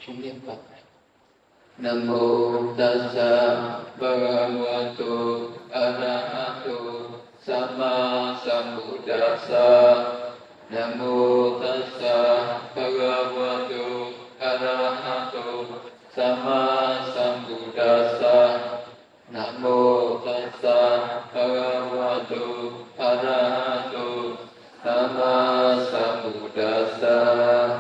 chúng niệm Phật. Nam mô Tassa Bhagavato Arahato Samma Sambuddhassa. Nam mô Tassa Bhagavato Arahato Samma Sambuddhassa. Nam mô Tassa Bhagavato Arahato Samma Sambuddhassa.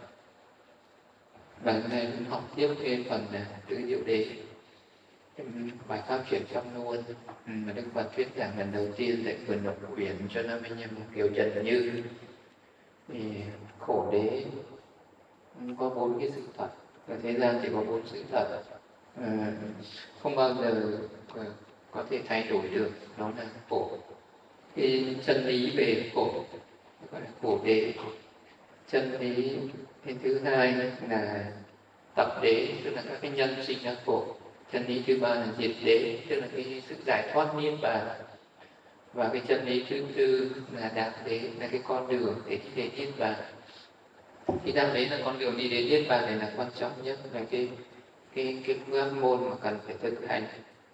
Lần này mình học tiếp cái phần tứ diệu đế, bài pháp chuyển pháp luôn mà Đức Phật thuyết giảng lần đầu tiên tại vườn Ngọc Uyển cho nam anh em Kiều Trần Như. Thì khổ đế có 4 cái sự thật, ở thế gian chỉ có 4 sự thật, không bao giờ có thể thay đổi được, đó là khổ. Cái chân lý về khổ gọi là khổ đế. Chân lý cái thứ hai là tập đế, tức là các cái nhân sinh ra khổ. Chân lý thứ ba là diệt đế, tức là cái sự giải thoát niết bàn. Và cái chân lý thứ tư là đạo đế, là cái con đường để đi đến niết bàn. Cái đạo đế là con đường đi đến niết bàn này là quan trọng nhất, là cái pháp môn mà cần phải thực hành,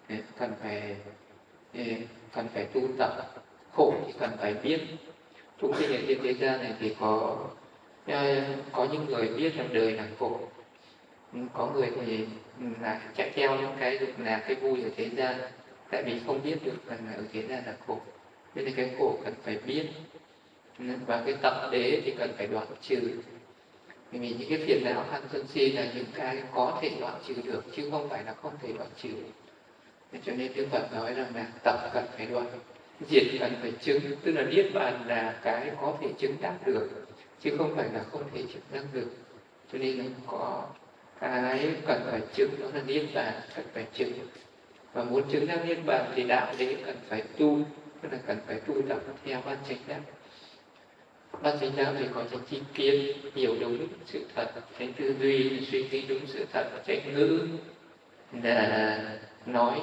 cần phải tu tập. Khổ thì cần phải biết. Chúng sinh ở trên thế gian này thì có những người biết rằng đời là khổ, có người thì là chạy theo những cái dục là cái vui ở thế gian, tại vì không biết được rằng ở thế gian là khổ. Nên là cái khổ cần phải biết, và cái tập đế thì cần phải đoạn trừ. Vì những cái phiền não tham sân si là những cái có thể đoạn trừ được, chứ không phải là không thể đoạn trừ. Cho nên Đức Phật nói rằng là tập cần phải đoạn, diệt cần phải chứng, tức là niết bàn là cái có thể chứng đắc được, chứ không phải là không thể chứng đắc được. Cho nên là có cái cần phải chứng, đó là niết bàn cần phải chứng. Và muốn chứng đắc niết bàn thì đạo đế cần phải tu, tức là cần phải tu tập theo bát chánh đạo. Bát chánh đạo thì có chánh tri kiến, hiểu đúng sự thật, chánh tư duy, suy nghĩ đúng sự thật, chánh ngữ là nói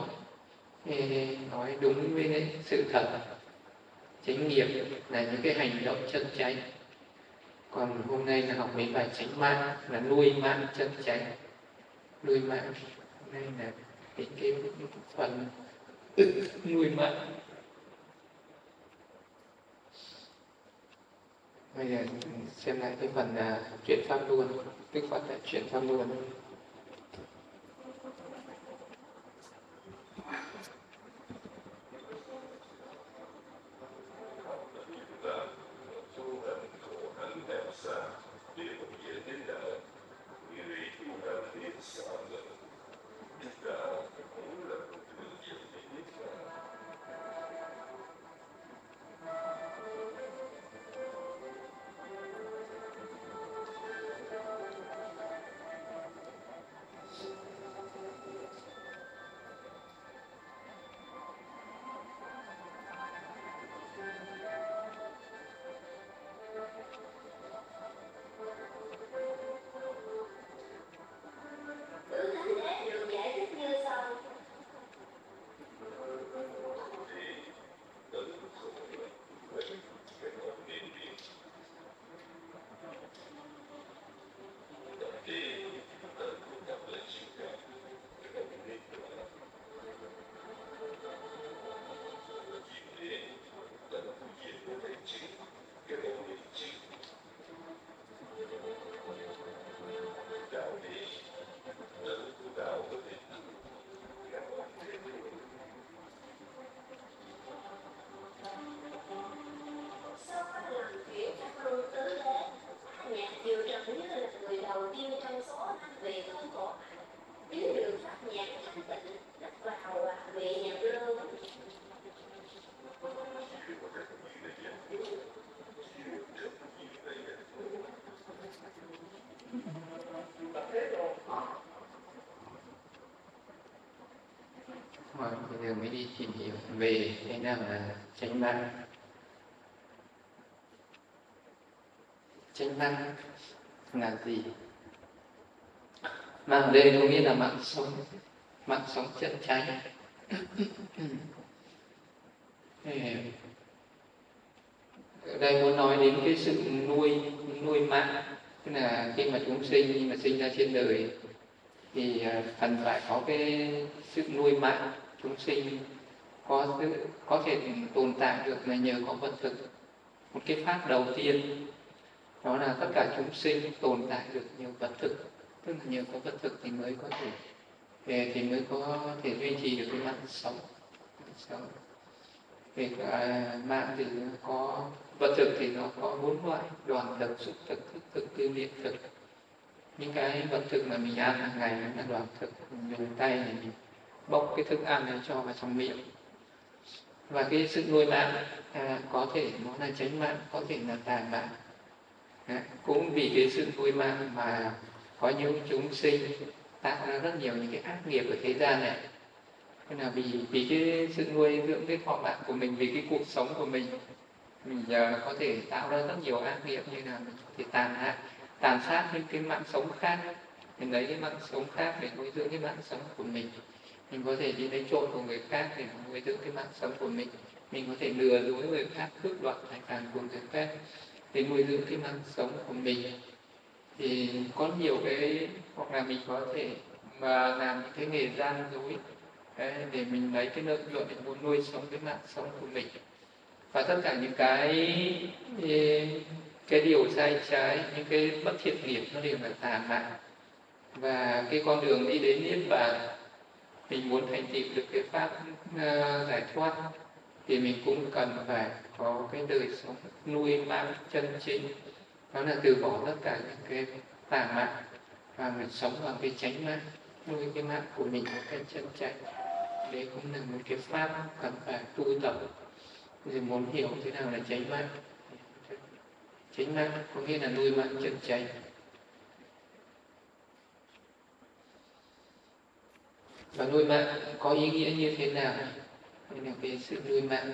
đúng với sự thật, chánh nghiệp là những cái hành động chân chánh. Còn hôm nay là học mấy bài chánh mạng, là nuôi mạng chân chánh. Nuôi mạng, hôm nay là cái phần nuôi mạng. Bây giờ xem lại cái phần chuyển pháp luân. Đức Phật đã chuyển pháp luân. Bây giờ mới đi tìm hiểu về thế nào là chánh mạng. Chánh mạng là gì? Mạng đây có nghĩa là mạng sống chân chánh. Ở đây muốn nói đến cái sự nuôi mạng, Tức là khi mà chúng sinh mà sinh ra trên đời thì cần phải có cái sự nuôi mạng chúng sinh, có thể tồn tại được là nhờ có vật thực. Một cái pháp đầu tiên đó là tất cả chúng sinh tồn tại được nhờ vật thực, tức là nhờ có vật thực thì mới có thể duy trì được cái mạng sống. Về mạng thì có vật thực thì nó có 4 loại: đoàn thực, xúc thực, thức thực, tư niệm thực. Những cái vật thực mà mình ăn hàng ngày là đoàn thực, mình dùng tay này mình bốc cái thức ăn này cho vào trong miệng. Và cái sự nuôi mạng có thể nó là chánh mạng, có thể là tà mạng. Cũng vì cái sự nuôi mạng mà có những chúng sinh tạo ra rất nhiều những cái ác nghiệp ở thế gian này. Nên là vì cái sự nuôi dưỡng cái thọ mạng của mình, vì cái cuộc sống của mình có thể tạo ra rất nhiều ác nghiệp, như là mình có thể tàn sát những cái mạng sống khác. Mình lấy cái mạng sống khác để nuôi dưỡng cái mạng sống của mình có thể đi lấy trộm của người khác để nuôi dưỡng cái mạng sống của mình có thể lừa dối người khác, cướp đoạt tài sản của người khác để nuôi dưỡng cái mạng sống của mình. Thì có nhiều cái, hoặc là mình có thể mà làm những cái nghề gian dối để mình lấy cái lợi nhuận để muốn nuôi sống cái mạng sống của mình. Và tất cả những cái điều sai trái, những cái bất thiện nghiệp nó đều là tà mạng. Và cái con đường đi đến niết bàn, mình muốn thành tựu được cái pháp giải thoát thì mình cũng cần phải có cái đời sống nuôi mạng chân chính, đó là từ bỏ tất cả những cái tà mạng và mình sống bằng cái chánh mạng, nuôi cái mạng của mình một cách chân chánh. Đấy cũng là một cái pháp cần phải tu tập. Thì muốn hiểu thế nào là chánh mạng. Chánh mạng có nghĩa là nuôi mạng chân chánh. Và nuôi mạng có ý nghĩa như thế nào? Đây là cái sự nuôi mạng.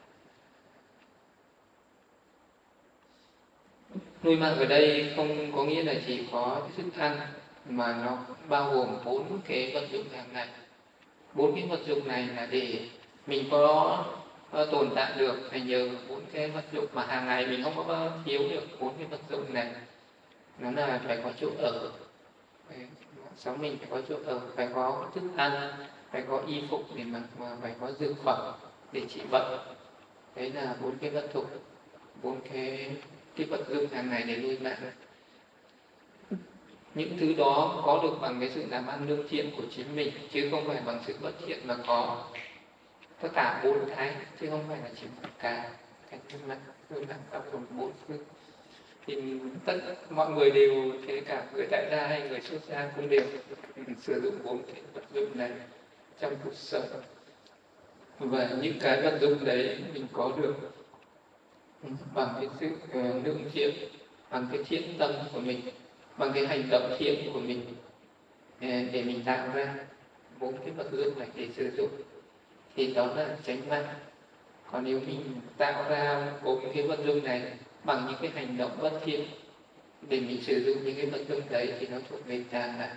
Nuôi mạng ở đây không có nghĩa là chỉ có thức ăn, mà nó bao gồm 4 cái vật dụng hàng ngày. 4 cái vật dụng này là để mình có tồn tại được phải nhờ 4 cái vật dụng mà hàng ngày mình không có thiếu được. 4 cái vật dụng này nó là phải có chỗ ở, sống mình phải có chỗ ở, phải có thức ăn, phải có y phục để mặc, mà phải có dược phẩm để trị bệnh. Đấy là 4 cái vật dụng, 4 cái vật dụng hàng ngày để nuôi mạng. Những thứ đó có được bằng cái sự làm ăn lương thiện của chính mình, chứ không phải bằng sự bất thiện mà có tất cả 4 cái, chứ không phải là chỉ một cái nuôi mạng bao gồm 4 phương. Thì tất mọi người đều, kể cả người tại gia hay người xuất gia cũng đều sử dụng 4 cái vật dụng này trong cuộc sống. Và những cái vật dụng đấy mình có được bằng cái sự lương thiện, bằng cái thiện tâm của mình, bằng cái hành động thiện của mình, để mình tạo ra 4 cái vật dụng này để sử dụng, thì đó là chánh mạng. Còn nếu mình tạo ra 4 cái vật dụng này bằng những cái hành động bất thiện để mình sử dụng những cái vật dụng đấy thì nó thuộc về tà mạng.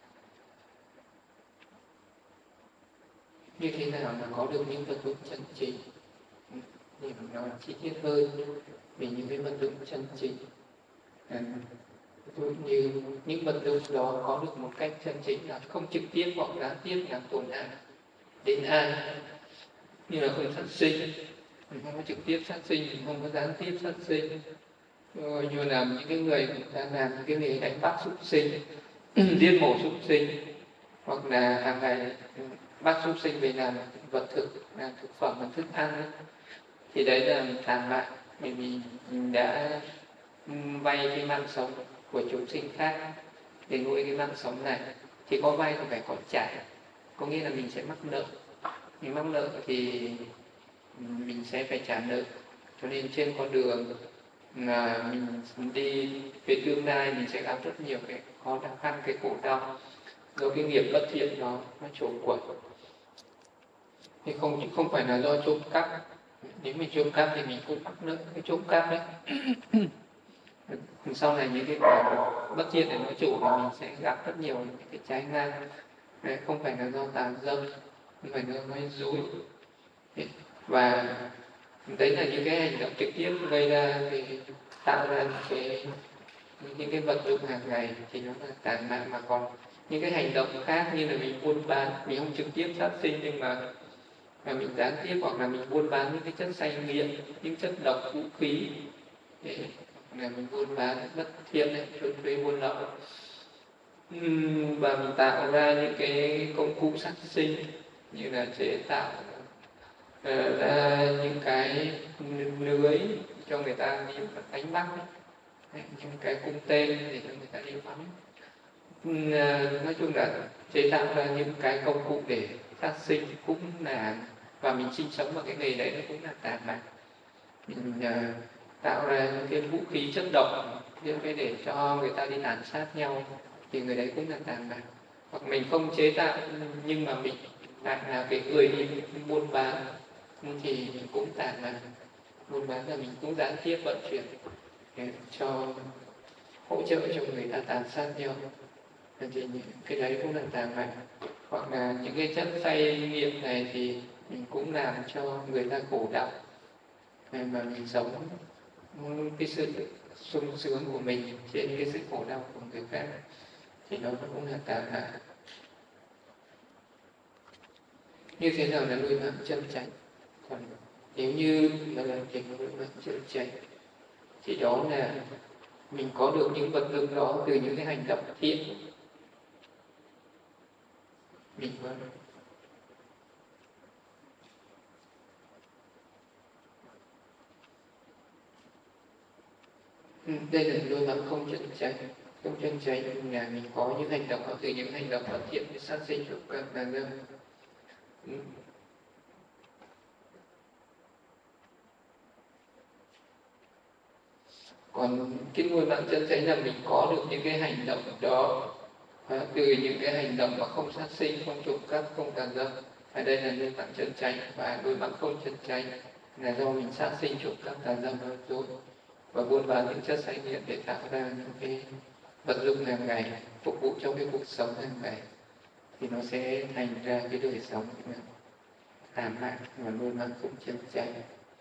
Như thế nào mà có được những vật dụng chân chính? Để mình nói chi tiết hơn về những cái vật dụng chân chính. Ví dụ như những vật dụng đó có được một cách chân chính là không trực tiếp hoặc gián tiếp làm tổn hại đến ai, như là không sát sinh, mình không có trực tiếp sát sinh, mình không có gián tiếp sát sinh. Như là những cái người đang làm những cái nghề đánh bắt súc sinh, giết mổ súc sinh, hoặc là hàng ngày bắt súc sinh về làm vật thực, làm thực phẩm, làm thức ăn, thì đấy là tàn mạng. Mình đã vay cái mạng sống của chúng sinh khác để nuôi cái mạng sống này, thì có vay thì phải có trả, có nghĩa là mình sẽ mắc nợ. Mình mắc nợ thì mình sẽ phải trả nợ. Cho nên trên con đường là mình đi về tương lai, mình sẽ gặp rất nhiều cái khó khăn, cái khổ đau do cái nghiệp bất thiện đó nó trổ quẩn. Thì không phải là do trộm cắp. Nếu mình trộm cắp thì mình cũng mắc nợ cái trộm cắp đấy. Sau này những cái bất thiện để nói chủ thì mình sẽ gặp rất nhiều những cái trái ngang. Đấy, không phải là do tà dâm, không phải là nói dối. Và đấy là những cái hành động trực tiếp gây ra, thì tạo ra cái những cái vật dụng hàng ngày thì nó là tàn mạn, mà còn những cái hành động khác như là mình buôn bán, mình không trực tiếp sát sinh nhưng mà mình gián tiếp, hoặc là mình buôn bán những cái chất say nghiện, những chất độc, vũ khí, để là mình buôn bán bất thiện này, trốn thuế buôn lậu, và mình tạo ra những cái công cụ sát sinh như là chế tạo ra những cái lưới cho người ta đi đánh bắt, những cái cung tên để cho người ta đi bắn. Nói chung là chế tạo ra những cái công cụ để sát sinh cũng là, và mình sinh sống vào cái nghề đấy nó cũng là tàn mạn. Mình tạo ra những cái vũ khí chất độc, những cái để cho người ta đi tàn sát nhau thì người đấy cũng là tàn mạn. Hoặc mình không chế tạo nhưng mà mình lại là cái người đi buôn bán thì mình cũng tàn mạn. Buôn bán là mình cũng gián tiếp vận chuyển để cho hỗ trợ cho người ta tàn sát nhau, thì những cái đấy cũng là tàn mạn. Hoặc là những cái chất say nghiện này thì mình cũng làm cho người ta khổ đau, mà mình sống cái sự sung sướng của mình trên cái sự khổ đau của người khác, thì nó cũng là tàn mạn. Như thế nào là nuôi mạng chân chánh? Còn nếu như mà làm việc nuôi mạng chân chánh thì đó là mình có được những vật dụng đó từ những cái hành động thiện. Mình có đây là nuôi mạng không chân chánh. Không chân chánh là mình có những hành động từ những hành động bất thiện để sát sinh trộm cắp tàn dâm. Còn cái nuôi mạng chân chánh là mình có được những cái hành động đó từ những cái hành động mà không sát sinh, không trộm cắp, không tàn dâm. Ở đây là nuôi mạng chân chánh, và nuôi mạng không chân chánh là do mình sát sinh, trộm cắp, tàn dâm, nói dối và buôn bán những chất say nghiện để tạo ra những cái vật dụng hàng ngày phục vụ cho cái cuộc sống hàng ngày, thì nó sẽ thành ra cái đời sống tàn mạn và nuôi mạng không chân chánh.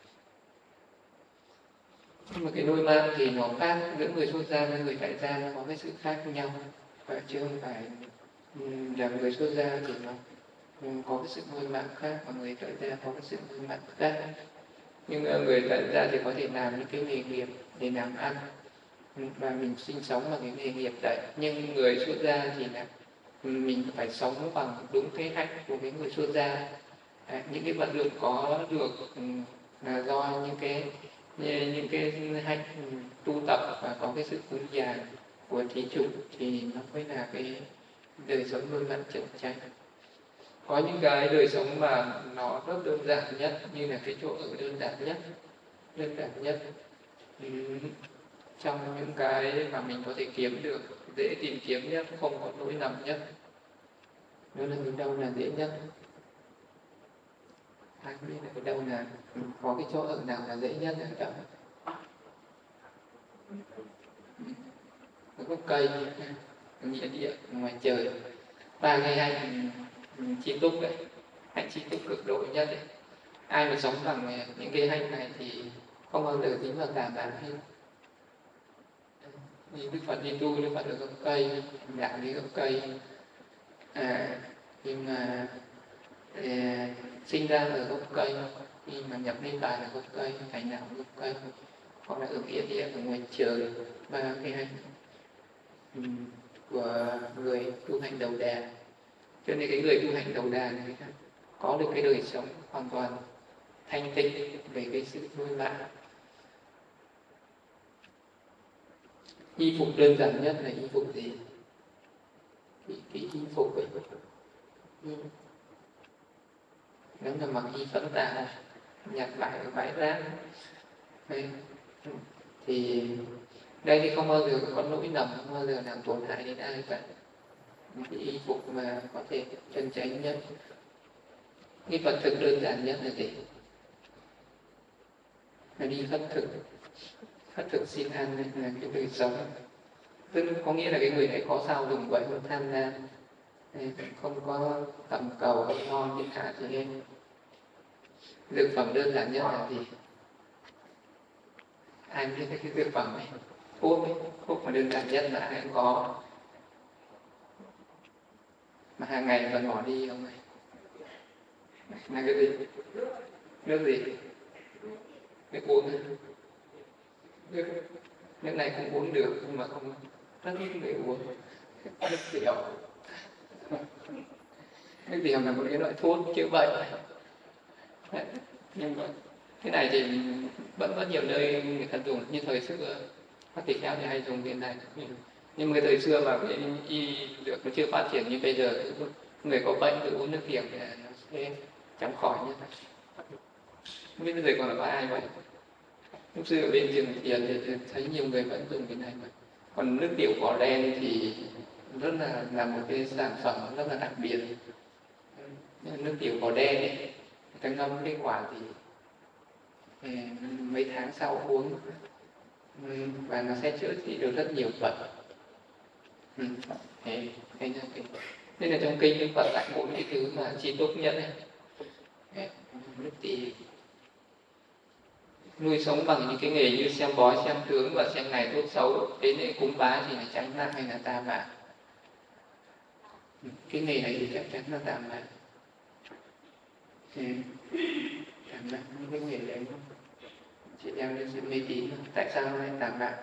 Nhưng mà cái nuôi mạng thì nó khác, giữa người xuất gia với người tại gia nó có cái sự khác nhau, và chứ không phải là người xuất gia thì nó có cái sự nuôi mạng khác, và người tại gia có cái sự nuôi mạng khác. Nhưng người tại gia thì có thể làm những cái nghề nghiệp để làm ăn, và mình sinh sống bằng cái nghề nghiệp đấy. Nhưng người xuất gia thì là mình phải sống bằng đúng cái hạnh của cái người xuất gia. Những cái vật dụng có được là do những cái hạnh tu tập và có cái sự cúng dường của thí chủ, thì nó mới là cái đời sống nuôi mạng chân chánh. Có những cái đời sống mà nó rất đơn giản nhất, như là cái chỗ ở đơn giản nhất trong những cái mà mình có thể kiếm được, dễ tìm kiếm nhất, không có nỗi lầm nhất. Đó là cái đâu là dễ nhất? Ai biết là cái đâu là có cái chỗ ở nào là dễ nhất ở đâu? Có cây, nghĩa địa ngoài trời, 3 ngày hạnh chi túc đấy, hạnh chi túc cực độ nhất đấy. Ai mà sống bằng những cái hạnh này thì không bao giờ dính vào tà bản hết. Như Đức Phật đi tu, Đức Phật ở gốc cây, đạo đi gốc cây, nhưng mà sinh ra ở gốc cây, khi mà nhập niết bàn ở gốc cây, thành đạo ở gốc cây, hoặc là ở nghĩa địa ở ngoài trời, 3 cái hạnh của người tu hành đầu đà. Cho nên cái người tu hành đầu đà này có được cái đời sống hoàn toàn thanh tịnh về cái sự nuôi mạng. Y phục đơn giản nhất là y phục gì? Cái y phục ấy, nếu là mặc y phấn tà, nhặt vải ở bãi rác, thì đây thì không bao giờ có lỗi lầm, không bao giờ làm tổn hại đến ai cả. Cái y phục mà có thể chân chánh nhất. Cái vật thực đơn giản nhất là gì? Là đi khất thực xin ăn là cái đời sống. Tức có nghĩa là cái người này có sao dùng quậy, không tham lam, không có tầm cầu ăn ngon như cả thì em. Dược phẩm đơn giản nhất là gì? Ai biết cái dược phẩm này? Thuốc mà đơn giản nhất là ai cũng có, mà hàng ngày vẫn bỏ đi không này là cái gì? Nước gì? Nước uống. Nước này cũng uống được nhưng mà không rất ít người uống. Nước tiểu. Nước tiểu là một cái loại thuốc chữa bệnh. Nhưng mà cái này thì vẫn có nhiều nơi người ta dùng, như thời xưa các tỳ kheo thì hay dùng cái này. Nhưng mà thời xưa mà cái y dược nó chưa phát triển như bây giờ, người có bệnh tự uống nước tiểu thì nó sẽ chóng khỏi như thế. Không biết bây giờ còn là có ai vậy? Lúc xưa ở bên trường Thiền thì thấy nhiều người vẫn dùng cái này mà. Còn nước tiểu cỏ đen thì rất là một cái sản phẩm rất là đặc biệt. Nước tiểu cỏ đen ấy, người ta ngâm cái quả thì mấy tháng sau uống và nó sẽ chữa trị được rất nhiều bệnh. Nên là trong kinh Đức Phật lại mỗi cái thứ mà chi tốt nhất ấy. Nước thì nuôi sống bằng những cái nghề như xem bói, xem tướng và xem ngày tốt xấu, đến lễ cúng bái thì là tránh nạn hay là tà mạng. Cái nghề này thì chắc chắn là tà mạng. Tà mạng cái nghề đấy chỉ đem đến sự mê tín. Tại sao nó lại tà mạng?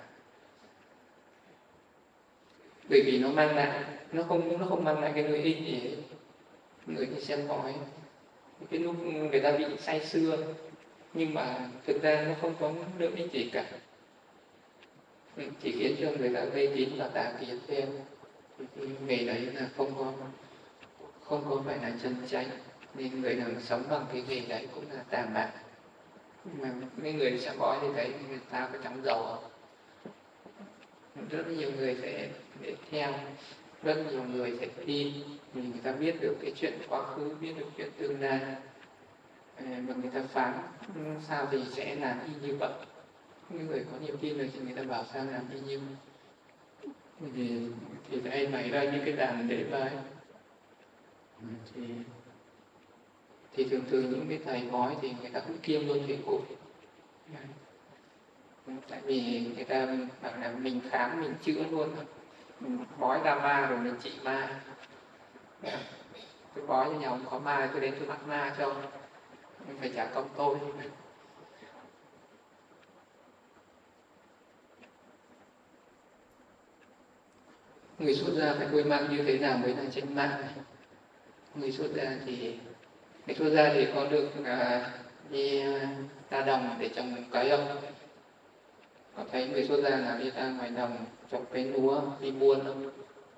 Bởi vì nó mang lại, nó không mang lại cái lợi ích gì hết. Người đi xem bói, cái lúc người ta bị say sưa, nhưng mà thực ra nó không có lợi ích gì cả, chỉ khiến cho người ta mê tín và tà kiến thêm. Cái nghề đấy là không có phải là chân chánh, nên người nào sống bằng cái nghề đấy cũng là tà mạng. Mà mấy người xem bói thì thấy người ta có trắng dầu không? Rất nhiều người sẽ để theo, rất nhiều người sẽ tin, vì người ta biết được cái chuyện quá khứ, biết được chuyện tương lai, và người ta phán sao thì sẽ làm y như vậy. Những người có niềm tin rồi thì người ta bảo sao làm y như thì hay nảy ra những cái đàn lễ bái. Thì thường những cái thầy bói thì người ta cũng kiêm luôn thầy cúng. Tại vì người ta bảo là mình khám mình chữa luôn, mình bói ra ma rồi mình trị ma. Tôi bói cho nhà ông có ma, tôi đến tôi bắt ma cho ông, mình phải trả công tôi. Người xuất gia phải nuôi mạng như thế nào mới là chánh mạng? Người xuất gia thì có được đi ra đồng để trồng cấy không? Có thấy người xuất gia nào đi ra ngoài đồng trồng cây lúa đi buôn không?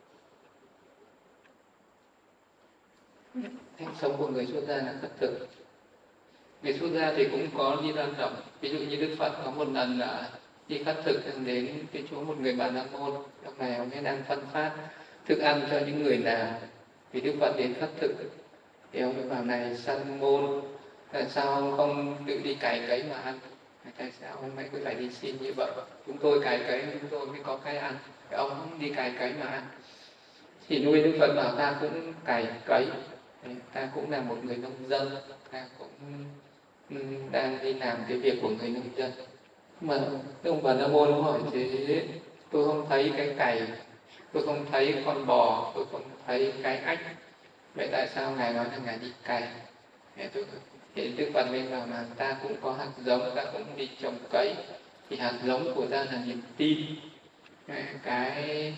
Cách sống của người xuất gia là khất thực. Người xuất gia thì cũng có đi ra đồng. Ví dụ như Đức Phật có một lần là đi khất thực đến cái chỗ một người Bà La Môn. Lúc này ông ấy đang phân phát thức ăn cho những người nào. Vì Đức Phật đến khất thực thì ông ấy bảo này săn môn, sao ông không tự đi cày cấy mà ăn? Tại sao ông ấy cứ phải đi xin như vậy? Chúng tôi cày cấy chúng tôi mới có cái ăn, ông đi cày cấy mà ăn. Thì nuôi Đức Phật bảo ta cũng cày cấy, ta cũng là một người nông dân, ta cũng đang đi làm cái việc của người nông dân. Mà ông Bà La Môn hỏi thế, tôi không thấy cái cày, tôi không thấy con bò, tôi không thấy cái ách, vậy tại sao ngài nói là ngài đi cày? Thì Đức Phật mới bảo là ta cũng có hạt giống, ta cũng đi trồng cấy, thì hạt giống của ta là niềm tin, cái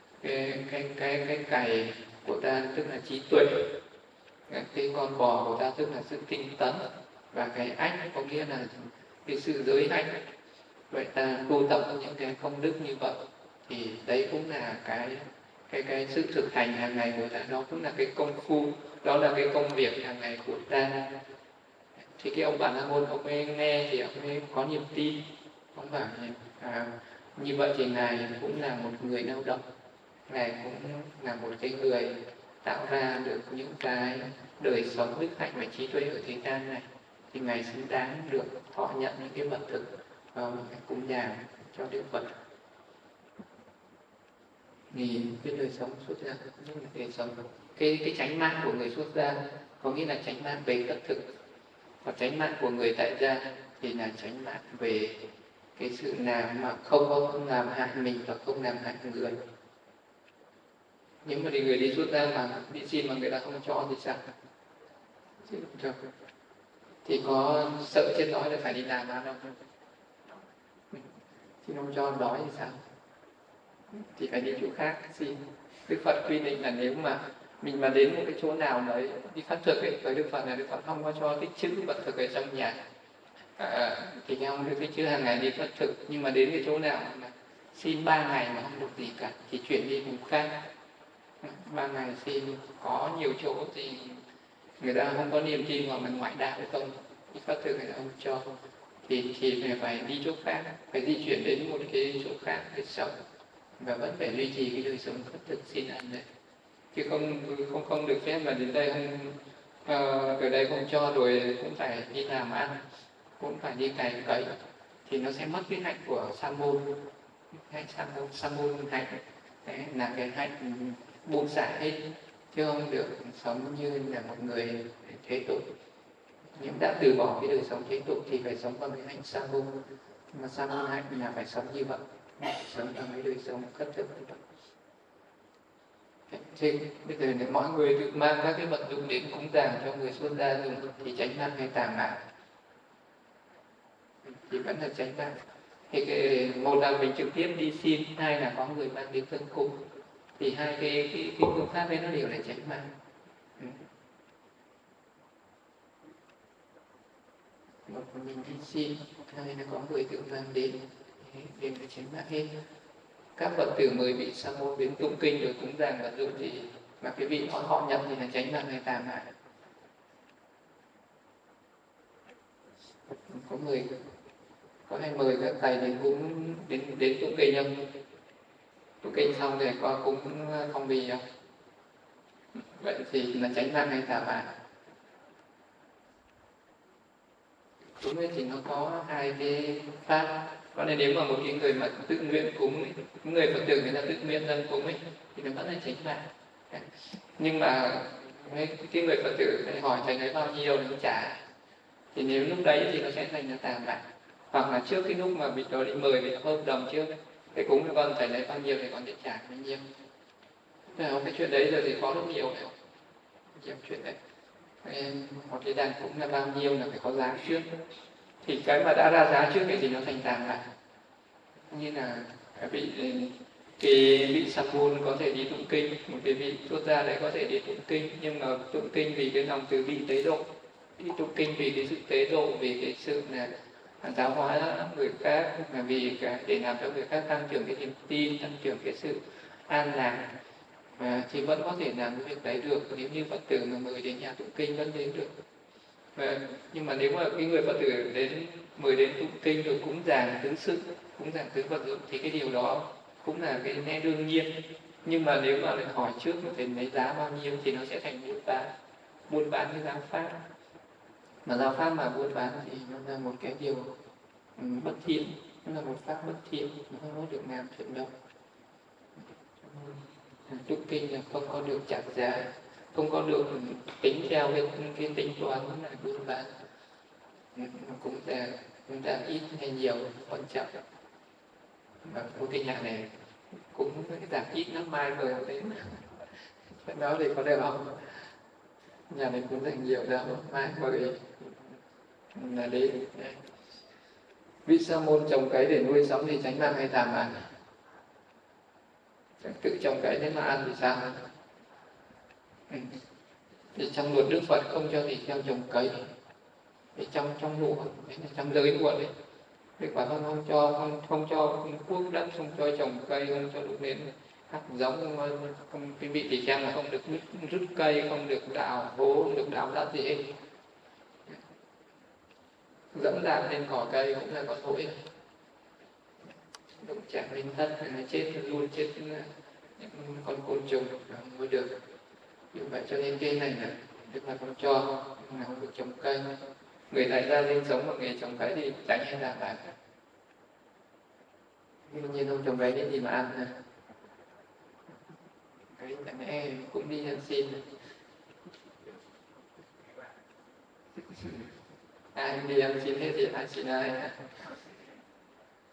cày của ta tức là trí tuệ, cái con bò của ta tức là sự tinh tấn, và cái ách có nghĩa là cái sự giới ách. Vậy ta tu tập những cái công đức như vậy thì đấy cũng là cái sự thực hành hàng ngày của ta, đó cũng là cái công phu, đó là cái công việc hàng ngày của ta. Thì cái ông Bà La Môn ông ấy nghe thì ông ấy có niềm tin, ông bảo như vậy thì ngài cũng là một người lao động, ngài cũng là một cái người tạo ra được những cái đời sống đức hạnh và trí tuệ ở thế gian này, thì ngài xứng đáng được thọ nhận những cái vật thực và cúng dường cho Đức Phật. Thì cái đời sống xuất gia cũng là đời sống, cái chánh mạng của người xuất gia có nghĩa là chánh mạng về khất thực, và chánh mạng của người tại gia thì là chánh mạng về cái sự làm mà không làm hại mình và không làm hại người. Nhưng mà thì người đi xuất gia mà đi xin mà người ta không cho thì sao? Thì có sợ chết đói là phải đi làm ăn không? Thì không cho đói thì sao? Thì phải đi chỗ khác xin. Đức Phật quy định là nếu mà mình mà đến một cái chỗ nào đấy đi phát thực ấy, với Đức Phật là Đức Phật không có cho tích chữ vật thực ở trong nhà. Thì không được tích chữ hàng ngày đi phát thực, nhưng mà đến cái chỗ nào mà xin 3 ngày mà không được gì cả thì chuyển đi vùng khác. 3 ngày xin, có nhiều chỗ thì người ta không có niềm tin vào mình ngoại đạo hay không, đi phát thực người ta không cho, thì phải đi chỗ khác, phải di chuyển đến một cái chỗ khác để sống và vẫn phải duy trì cái đời sống phát thực xin ăn đấy, chứ không được phép mà đến đây không ở đây không cho rồi cũng phải đi làm ăn, cũng phải đi cày cấy, thì nó sẽ mất cái hạnh của sa môn, hạnh sa môn hạnh đấy, là cái hạnh buông xả hết, chứ không được sống như là một người thế tục. Nếu đã từ bỏ cái đời sống thế tục thì phải sống bằng cái hạnh sa môn, mà sa môn hạnh là phải sống như vậy, sống bằng cái đời sống khất thực như vậy. Thế bây giờ nếu mọi người tự mang các cái vật dụng đến cúng dường cho người xuất gia dùng thì tránh mang hay tà mạng thì vẫn là tránh mang. Thì một là mình trực tiếp đi xin, hai là có người mang đến dâng cúng, thì hai cái phương pháp ấy nó đều là tránh mang. Một là mình đi xin, hai là có người tự mang đến đều là tránh mang hết. Các Phật tử mời vị sa môn đến tụng kinh rồi cúng dường vật dụng thì mà cái vị họ nhận thì là tránh mang hay tà mạng. Có hay mời các thầy đến cúng đến tụng kinh không? Tụng kinh xong rồi có cúng phong bì không? Vậy thì là tránh mang hay tà mạng? Cúng ấy thì nó có hai cái pháp. Có nên nếu mà một cái người mà tự nguyện cúng ấy, người Phật tử người ta tự nguyện dâng cúng ấy, thì nó vẫn là tránh mạng. Nhưng mà cái người Phật tử hỏi thầy ấy bao nhiêu thì trả, thì nếu lúc đấy thì nó sẽ thành là tà mạng. Hoặc là trước cái lúc mà vị đó đi mời vị hợp đồng trước ấy, thầy cúng cho con thầy lấy bao nhiêu thì con sẽ trả bao nhiêu. Cái chuyện đấy giờ thì có rất nhiều chuyện đấy. Một cái đàn cúng là bao nhiêu là phải có giá trước, thì cái mà đã ra giá trước thì nó thành tà mạng. Như là vị sa môn có thể đi tụng kinh, một cái vị xuất gia đấy có thể đi tụng kinh, nhưng mà tụng kinh vì cái lòng từ bi tế độ, đi tụng kinh vì cái sự tế độ, vì cái sự là giáo hóa người khác, là vì để làm cho người khác tăng trưởng cái niềm tin, tăng trưởng cái sự an lạc, thì vẫn có thể làm cái việc đấy được. Nếu như Phật tử mà mời đến nhà tụng kinh vẫn đến được. Nhưng mà nếu mà cái người Phật tử mời đến tụng kinh rồi cúng dường tướng sự, cúng dường tướng vật dụng thì cái điều đó cũng là cái nét đương nhiên. Nhưng mà nếu mà lại hỏi trước thì lấy giá bao nhiêu thì nó sẽ thành buôn bán cái giáo pháp. Mà giáo pháp mà buôn bán thì nó là một cái điều bất thiện, nó là một pháp bất thiện, nó không có được làm chuyện đâu. Tụng kinh là không có được trả giá, không có được tính theo cái tính toán là buôn bán. Cũng là ít hay nhiều quan trọng. Và một cái nhà này cũng cái giảm ít lắm, mai mời đến cái đó thì có được không? Nhà này cũng dành nhiều đâu, mai mời là đến. Vị sa môn trồng cấy để nuôi sống thì tránh mang hay tà mạng? Tự trồng cấy nếu mà ăn thì sao? Thì trong luật Đức Phật không cho tỳ kheo trồng cấy. Thì trong lụa, trong giới luật ấy, Đức Phật không cho cuốc đất, không cho trồng cây, không cho đục nền hạt giống, không cái vị tỳ kheo là không được rút cây, không được đào hố, không được đào đất gì hết. Dẫm đạp lên cỏ cây cũng là có lỗi. Đụng chạm lên đất hay là chết luôn, chết những con côn trùng mới được. Như vậy cho nên cái này là Đức Phật không cho, là không được trồng cây. Người tại gia sinh sống bằng nghề trồng cây thì tránh hay là bạn. Đương nhiên không trồng cây đến gì mà ăn nè. Cái chẳng lẽ cũng đi ăn xin. Ai đi ăn xin hết thì ai xin ai.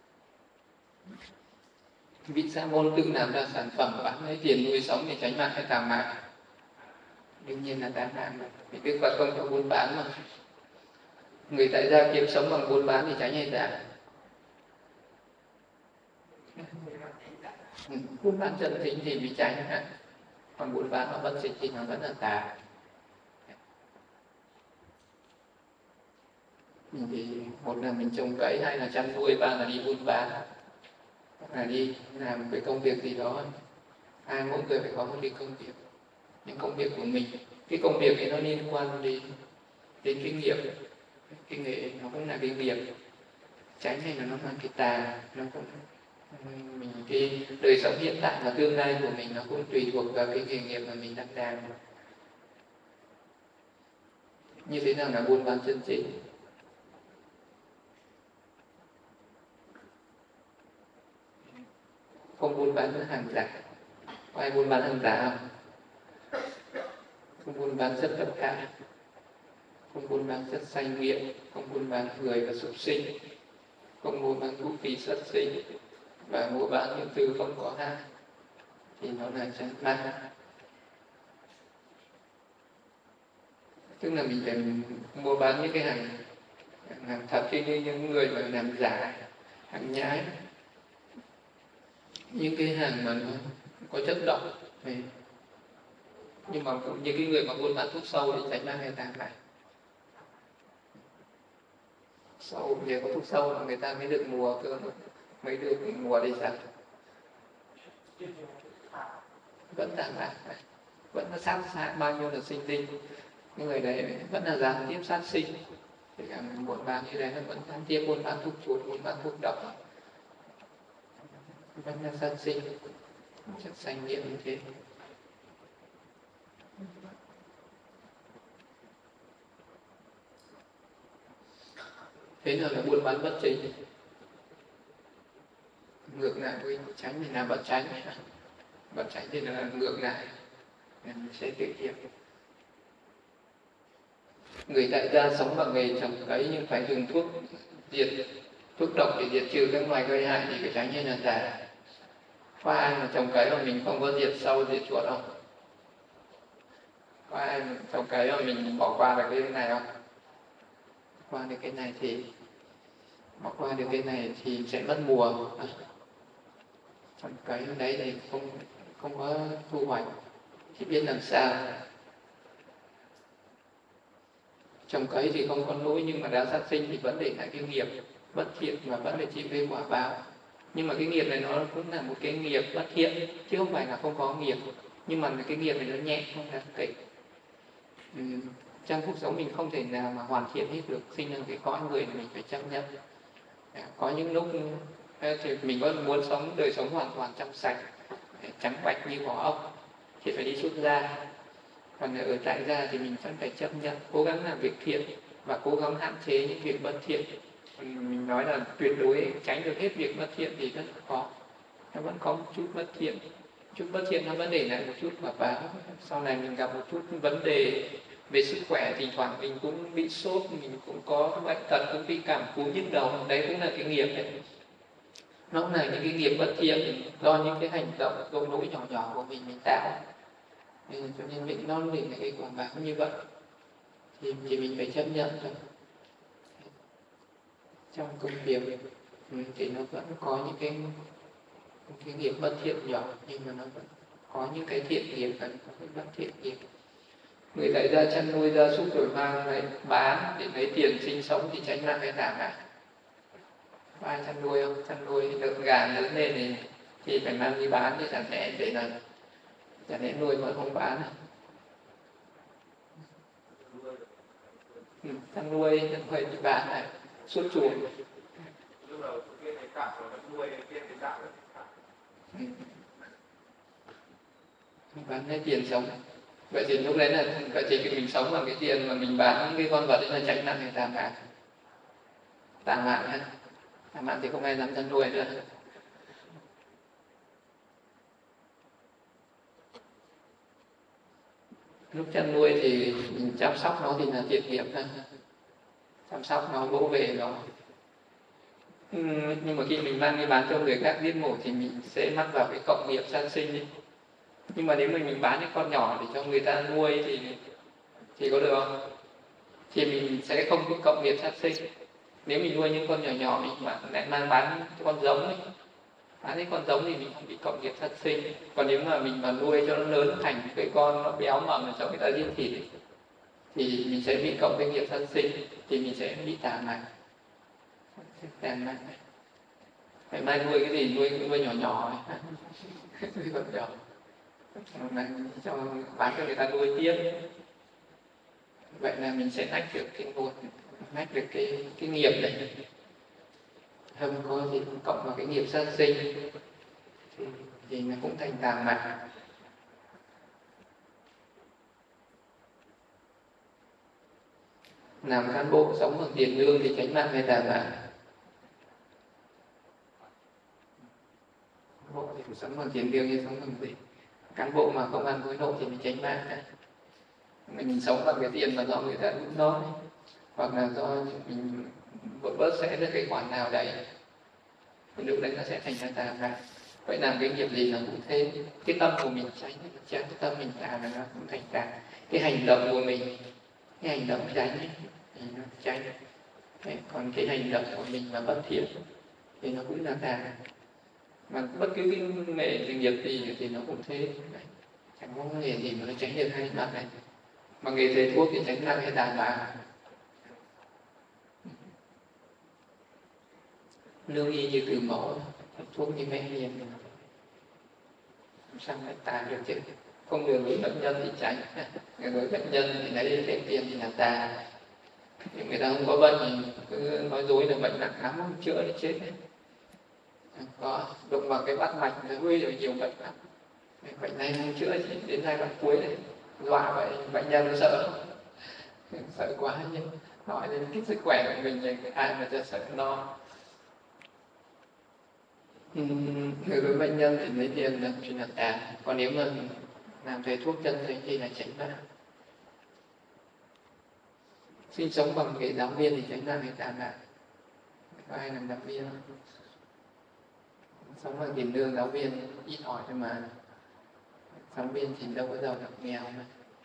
Vị Sa môn tự làm ra sản phẩm bán lấy tiền nuôi sống thì tránh mạng hay tà mạng? Đương nhiên là tà mạng rồi. Vì Đức Phật không cho buôn bán mà. Người tại gia kiếm sống bằng buôn bán thì tránh hay tà? Buôn bán chân chính thì bị tránh, còn buôn bán mà bất chân chính nó vẫn là tà. Thì một là mình trồng cấy, hai là chăn nuôi, ba là đi buôn bán, là đi làm cái công việc gì đó. Ai mỗi người phải có một cái công việc, những công việc của mình. Cái công việc ấy nó liên quan đến kinh nghiệm. Cái nghệ nó cũng là cái nghiệp. Tránh hay là nó là cái tà, nó cũng mình cái đời sống hiện tại và tương lai của mình nó cũng tùy thuộc vào cái nghề nghiệp mà mình đang làm. Như thế nào là buôn bán chân chính? Không buôn bán hàng giả. Có ai buôn bán hàng giả không? Không buôn bán chất độc hại, không buôn bán chất say nghiện, không buôn bán người và súc sinh, không mua bán vũ khí sát sinh và mua bán những thứ không có hại, thì nó là chánh ma. Tức là mình phải mua bán những cái hàng thật, như những người mà làm giả, hàng nhái, những cái hàng mà nó có chất độc. Nhưng mà những cái người mà buôn bán thuốc sâu thì tránh ma hay tà mạng? Sâu, nhờ có thuốc sâu là người ta mới được mùa cơ, mới được mùa đây sao? Vẫn tà mạng, vẫn là sát hại bao nhiêu là sinh linh. Cái người đấy vẫn là gián tiếp sát sinh. Thì cả buôn bán như đấy là vẫn gián tiếp buôn bán thuốc chuột, buôn bán thuốc độc, vẫn là sát sinh, chất sanh nghiện như thế. Thế nào là buôn bán bất chính? Ngược lại với tránh thì là bất tránh. Bất tránh thì là ngược lại. Mình sẽ tiết kiệm. Người tại gia sống bằng nghề trồng cấy nhưng phải dùng thuốc độc để diệt trừ các loài gây hại thì phải tránh hay là tà? Có ai mà trồng cấy mà mình không có diệt sâu diệt chuột không? Có ai mà trồng cấy mà mình bỏ qua được cái này không? Qua được cái này thì bỏ qua được cái này thì sẽ mất mùa. Trồng cấy đấy thì không có thu hoạch thì biết làm sao. Trồng cấy thì không có lỗi, nhưng mà đã sát sinh thì vẫn để lại cái nghiệp bất thiện và vẫn để chịu cái quả báo. Nhưng mà cái nghiệp này nó cũng là một cái nghiệp bất thiện, chứ không phải là không có nghiệp. Nhưng mà cái nghiệp này nó nhẹ, không đáng kể. Trong cuộc sống mình không thể nào mà hoàn thiện hết được, sinh ra cái cõi người này mình phải chấp nhận. Có những lúc thì mình có muốn sống đời sống hoàn toàn trong sạch, trắng bạch như vỏ ốc thì phải đi xuất gia. Còn ở tại gia thì mình vẫn phải chấp nhận, cố gắng làm việc thiện và cố gắng hạn chế những việc bất thiện. Mình nói là tuyệt đối tránh được hết việc bất thiện thì rất khó. Nó vẫn có một chút bất thiện. Chút bất thiện nó vẫn để lại một chút quả báo. Sau này mình gặp một chút vấn đề về sức khỏe, thỉnh thoảng mình cũng bị sốt, mình cũng có bệnh tật, cũng bị cảm cúm nhức đầu. Đấy cũng là cái nghiệp đấy. Nó cũng là những cái nghiệp bất thiện do những cái hành động tội lỗi nhỏ nhỏ của mình tạo. Cho nên mình nó để lại cái quả báo như vậy thì mình phải chấp nhận thôi. Trong công việc thì nó vẫn có những cái nghiệp bất thiện nhỏ, nhưng mà nó vẫn có những cái thiện nghiệp và có cái bất thiện nghiệp. Người tại gia chăn nuôi gia súc rồi mang lại bán để lấy tiền sinh sống thì tránh mạng hay tà mạng? Có ai chăn nuôi không? Chăn nuôi lợn gà lớn lên thì phải mang đi bán, thì chẳng lẽ để là chẳng lẽ nuôi mà không bán à? Chăn nuôi đi bán này, suốt chuồng. Bán lấy tiền sống. Vậy thì lúc đấy là vậy thì mình sống bằng cái tiền mà mình bán cái con vật đấy là tránh nặng hay tà mạng? Tà mạng ha. Tà mạng thì không ai dám chăn nuôi nữa. Lúc chăn nuôi thì mình chăm sóc nó thì là thiện nghiệp ha. Chăm sóc nó, vỗ về nó, Nhưng mà khi mình mang đi bán cho người khác giết mổ thì mình sẽ mắc vào cái cộng nghiệp sát sinh ấy. Nhưng mà nếu mình bán những con nhỏ để cho người ta nuôi thì có được không? Thì mình sẽ không có cộng nghiệp sát sinh. Nếu mình nuôi những con nhỏ nhỏ mình mà lại mang bán con giống ấy, bán những con giống thì mình không bị cộng nghiệp sát sinh. Còn nếu mà mình mà nuôi cho nó lớn thành cái con nó béo mập để cho người ta giết thịt ấy, thì mình sẽ bị cộng cái nghiệp sát sinh, thì mình sẽ bị tà mạng. Phải mai nuôi cái gì, nuôi nhỏ nhỏ ấy. Nuôi con nhỏ cho bán cho người ta nuôi tiếp. Vậy là mình sẽ nách được cái nguồn, nách được cái nghiệp này, không có gì cộng vào cái nghiệp sát sinh thì nó cũng thành tà mạng. Làm cán bộ sống bằng tiền lương thì tránh mạng hay tà mạng? Cán bộ thì sống bằng tiền lương hay sống bằng gì? Cán bộ mà không ăn hối lộ thì mình tránh mạng cả. Mình sống bằng cái tiền mà do người ta đút nó, hoặc là do mình bớt sẽ được cái khoản nào đấy, thì lúc đấy nó sẽ thành ra tà mạng. Vậy làm cái nghiệp gì là cũng thế, cái tâm của mình tránh, cái tâm mình tà là nó cũng thành tà. Cái hành động của mình, cái hành động tránh ấy, thì nó tránh. Còn cái hành động của mình mà bất thiện thì nó cũng là tà. Mà bất cứ cái nghề nghiệp gì thì nó cũng thế, chẳng có nghề gì mà nó tránh được hai mặt này. Mà nghề thầy thuốc thì tránh nặng hay tà mạng? Lương y như từ mẫu, thuốc như mẹ hiền, sao lại tà được chứ? Không đường với bệnh nhân thì tránh, với bệnh nhân thì lấy thêm tiền thì là tà. Nhưng người ta không có bệnh thì cứ nói dối là bệnh nặng lắm, không chữa thì chết đấy. Có đụng vào cái bắt mạch là huy rồi nhiều bệnh lắm. Bệnh này không chữa chỉ đến giai đoạn cuối này, dọa vậy bệnh nhân nó sợ, sợ quá nhưng hỏi đến cái sức khỏe của mình thì ai mà cho sợ lo. Đối với bệnh nhân thì lấy tiền là chuyện là tà. Còn nếu mà làm thầy thuốc chân thì là tránh mạng. Sinh sống bằng cái giáo viên thì tránh mạng hay tà mạng? Có ai làm giáo viên không? Sống bằng tiền lương giáo viên ít hỏi thôi mà. Giáo viên thì đâu có giàu được nghèo mà.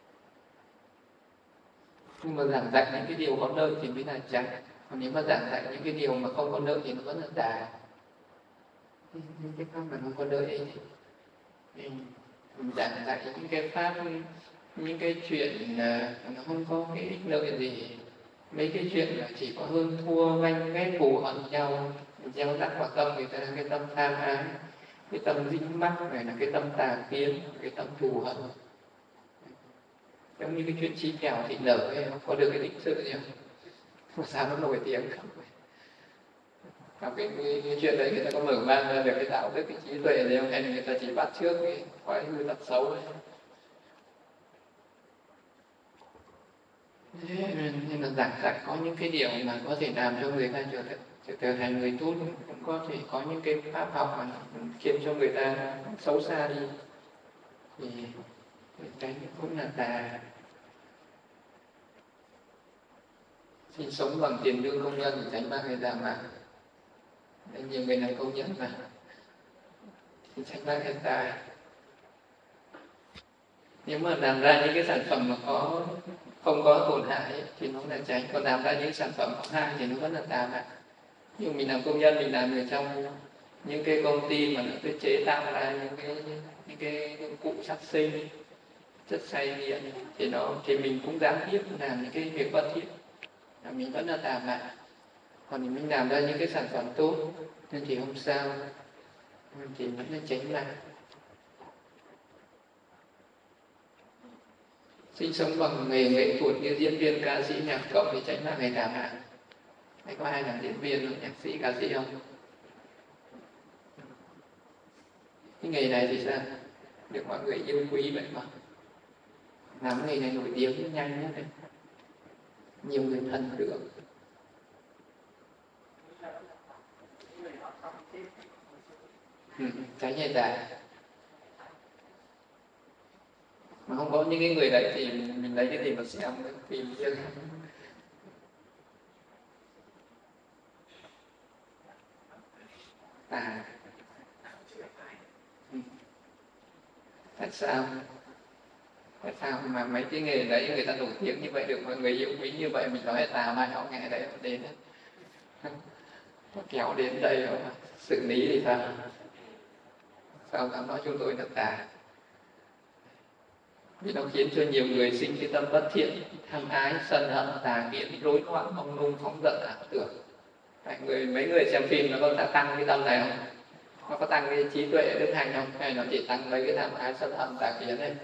Nhưng mà giảng dạy những cái điều có lợi thì mới là tránh. Còn nếu mà giảng dạy những cái điều mà không có lợi thì nó vẫn là tà. Những cái pháp mà không có lợi ấy thì mình giảng dạy những cái pháp, những cái chuyện nó không có cái ích lợi gì. Mấy cái chuyện là chỉ có hơn thua, ganh ghét, thù hận nhau, gieo rắc vào tâm người ta là cái tâm tham ái, cái tâm dính mắc này là cái tâm tà kiến, cái tâm thù hận. Giống như cái chuyện chi kèo thị nở ấy, có được cái lịch sự gì không? Mà sao nó nổi tiếng không? Cái chuyện đấy người ta có mở mang ra được cái đạo đức, cái trí tuệ gì không? Hay là người ta chỉ bắt trước cái quái hư tật xấu ấy? Nên là giảng dạy có những cái điều mà có thể làm cho người ta trở thành người tốt, cũng có thể có những cái pháp học mà khiến cho người ta xấu xa đi, thì cái cũng là tà. Sinh sống bằng tiền lương công nhân thì tránh mang hay tà mạng? Nhiều người làm công nhân mà thì tránh mang hay tà. Nếu mà làm ra những cái sản phẩm mà không có tổn hại ấy, thì nó là tránh. Còn làm ra những sản phẩm có hại thì nó vẫn là tà mạng. Nhưng mình làm công nhân, mình làm ở trong những cái công ty mà nó cứ chế tạo ra những cái dụng cụ sát sinh, chất xay nghiện, thì mình cũng gián tiếp làm những cái việc bất thiện, mình vẫn là tà mạng. Còn thì mình làm ra những cái sản phẩm tốt nên thì không sao, thì vẫn là tránh mạng. Sinh sống bằng nghề nghệ thuật như diễn viên, ca sĩ, nhạc cộng thì tránh mạng hay tà mạng? Hay có ai làm diễn viên không, nhạc sĩ, ca sĩ không? Cái nghề này thì sao? Được mọi người yêu quý vậy mà. Làm nghề này nổi tiếng nhanh nhất đấy. Nhiều người thân được. Tránh hay tà? Mà không có những cái người đấy thì mình lấy cái gì mà xem, tìm chứ. tà. Tại sao mà mấy cái nghề đấy người ta nổi tiếng như vậy được, mọi người yêu quý như vậy, mình nói là tà, mai họ nghe đấy họ đến nó kéo đến đây họ xử lý thì sao dám nói chúng tôi là tà. Vì nó khiến cho nhiều người sinh cái tâm bất thiện, tham ái, sân hận, tà kiến, rối loạn, mông lung, phóng dật, ảo tưởng. Mấy người xem phim nó có tăng cái tâm này không? Nó có tăng cái trí tuệ, đức hạnh không? Hay nó chỉ tăng mấy cái tham ái, sân hận, tà kiến này?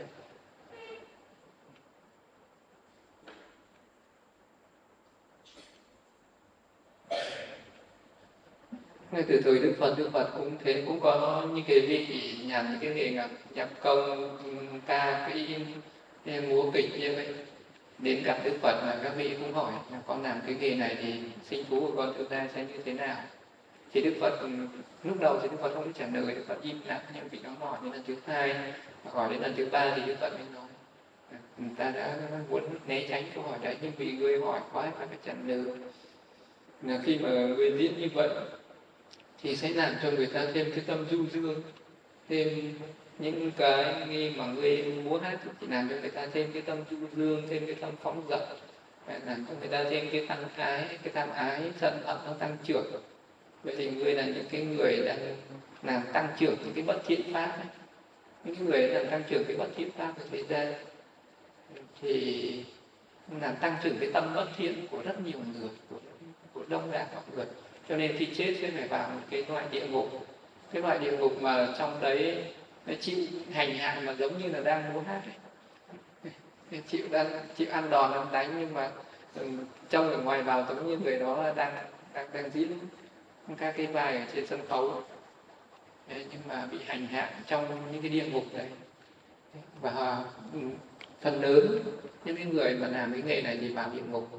Ngay từ thời Đức Phật cũng thế, cũng có những cái vị nhàn những cái nghề nhập công, ca, cái múa kịch như vậy. Đến gặp Đức Phật là các vị cũng hỏi là con làm cái nghề này thì sinh thú của con tương lai sẽ như thế nào? Thì Đức Phật lúc đầu thì Đức Phật không trả lời, Đức Phật im lặng, nhưng vị đó hỏi đến lần thứ hai, hỏi đến lần thứ ba thì Đức Phật mới nói người ta đã muốn né tránh câu hỏi đấy, nhưng vì người hỏi quá phải trả lời. Là khi mà người diễn như vậy thì sẽ làm cho người ta thêm cái tâm du dương, thêm những cái mà người múa hát thì làm cho người ta thêm cái tâm du dương, thêm cái tâm phóng dật, làm cho người ta thêm cái tham ái, sân hận nó tăng trưởng. Vậy thì người là những cái người đang làm tăng trưởng những cái bất thiện pháp ấy. Những cái người làm tăng trưởng cái bất thiện pháp ở thế gian thì làm tăng trưởng cái tâm bất thiện của rất nhiều người, của đông đảo mọi người. Cho nên khi chết sẽ phải vào một cái loại địa ngục, cái loại địa ngục mà trong đấy nó chịu hành hạ mà giống như là đang múa hát ấy. Chịu ăn đòn ăn đánh, nhưng mà trong ở ngoài vào giống như người đó là đang diễn các cái vai ở trên sân khấu. Đấy, nhưng mà bị hành hạ trong những cái địa ngục đấy. Và phần lớn những cái người mà làm cái nghề này thì vào địa ngục.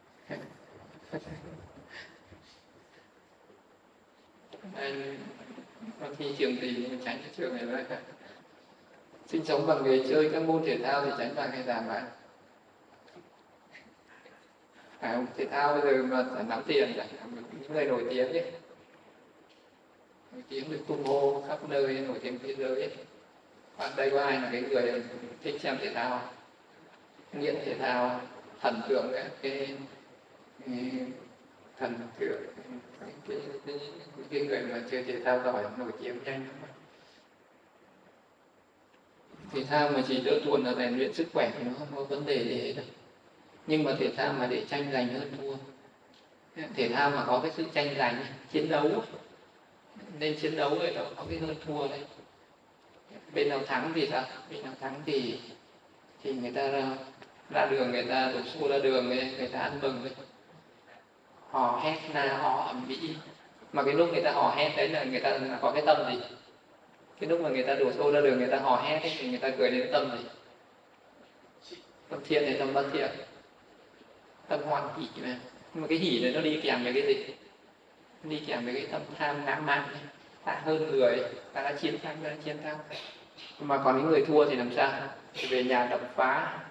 Anh thi trường thì tránh cái trường này đấy. Sinh sống bằng nghề chơi các môn thể thao thì tránh bằng hay giảm bạn? Thể thao bây giờ mà nắm tiền, những người nổi tiếng ấy, nổi tiếng được tung hô khắp nơi, nổi tiếng thế giới ấy. Và đây có ai là cái người thích xem thể thao, nghiện thể thao, thần tượng cái thần tượng cái người mà chơi thể thao giỏi nổi tiếng nhanh. Thể thao mà chỉ đỡ tuần là rèn luyện sức khỏe thì nó không có vấn đề gì hết đâu. Nhưng mà thể thao mà để tranh giành hơn thua, thể thao mà có cái sự tranh giành, chiến đấu, nên chiến đấu rồi nó có cái hơn thua đấy. Bên nào thắng thì sao? Bên nào thắng thì người ta ra đường, người ta đổ xô ra đường, người ta ăn mừng đấy, hò hét la hò ầm ĩ. Mà cái lúc người ta hò hét đấy là người ta có cái tâm gì? Cái lúc mà người ta đổ xô ra đường, người ta hò hét ấy, thì người ta cười đến cái tâm gì? Tâm thiện hay tâm bất thiện? Tâm hoan hỷ mà. Nhưng mà cái hỷ này nó đi kèm với cái gì? Đi kèm với cái tâm tham ngã mạn, ta hơn người, ta đã chiến thắng. Mà còn những người thua thì làm sao? Thì về nhà đập phá,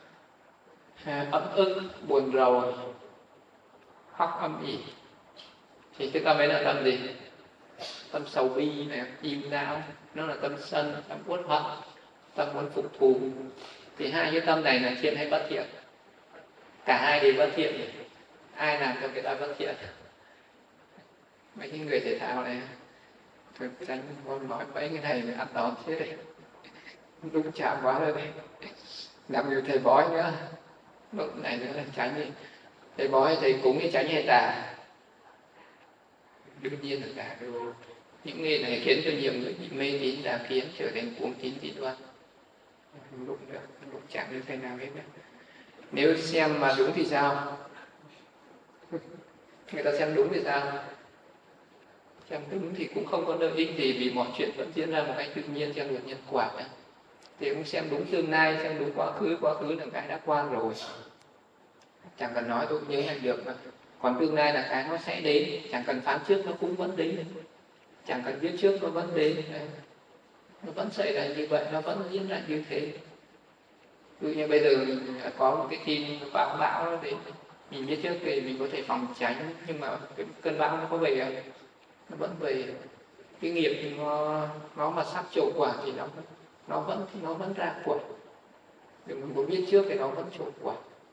ấm ức, buồn rầu, khóc âm ỉ. Thì cái tâm ấy là tâm gì? Tâm sầu bi này, im não, nó là tâm sân, tâm uất hận, tâm muốn phục thù. Thì hai cái tâm này là thiện hay bất thiện? Cả hai đều bất thiện. Ai làm cho người ta bất thiện? Mấy cái người thể thao này, tôi tránh con nói mấy cái này ăn đòn thế đấy, đúng chạm quá rồi đấy. Làm nhiều thầy bói nữa, lúc này nữa là tránh đi. Thầy bói, thầy cúng thì tránh hay tà? Đương nhiên là tà rồi. Những nghề này khiến cho nhiều người bị mê tín tà kiến, trở thành cuồng tín dị đoan. Lúc chạm được thầy nào hết nữa. Nếu xem mà đúng thì sao? Người ta xem đúng thì sao? Xem đúng thì cũng không có lợi ích gì, vì mọi chuyện vẫn diễn ra một cách tự nhiên theo luật nhân quả. Thì cũng xem đúng tương lai, xem đúng quá khứ là cái đã qua rồi. Chẳng cần nói tôi cũng nhớ lại được mà. Còn tương lai là cái nó sẽ đến, chẳng cần phán trước nó cũng vẫn đến. Chẳng cần biết trước nó vẫn đến. Nó vẫn xảy ra như vậy, nó vẫn diễn ra như thế. Ví dụ như bây giờ có một cái tin bão nó đến, mình biết trước thì mình có thể phòng tránh, nhưng mà cái cơn bão nó có về không? Nó vẫn về. cái nghiệp nó mà sắp trổ quả thì nó vẫn ra quả. Nếu mình muốn biết trước thì nó vẫn trổ quả.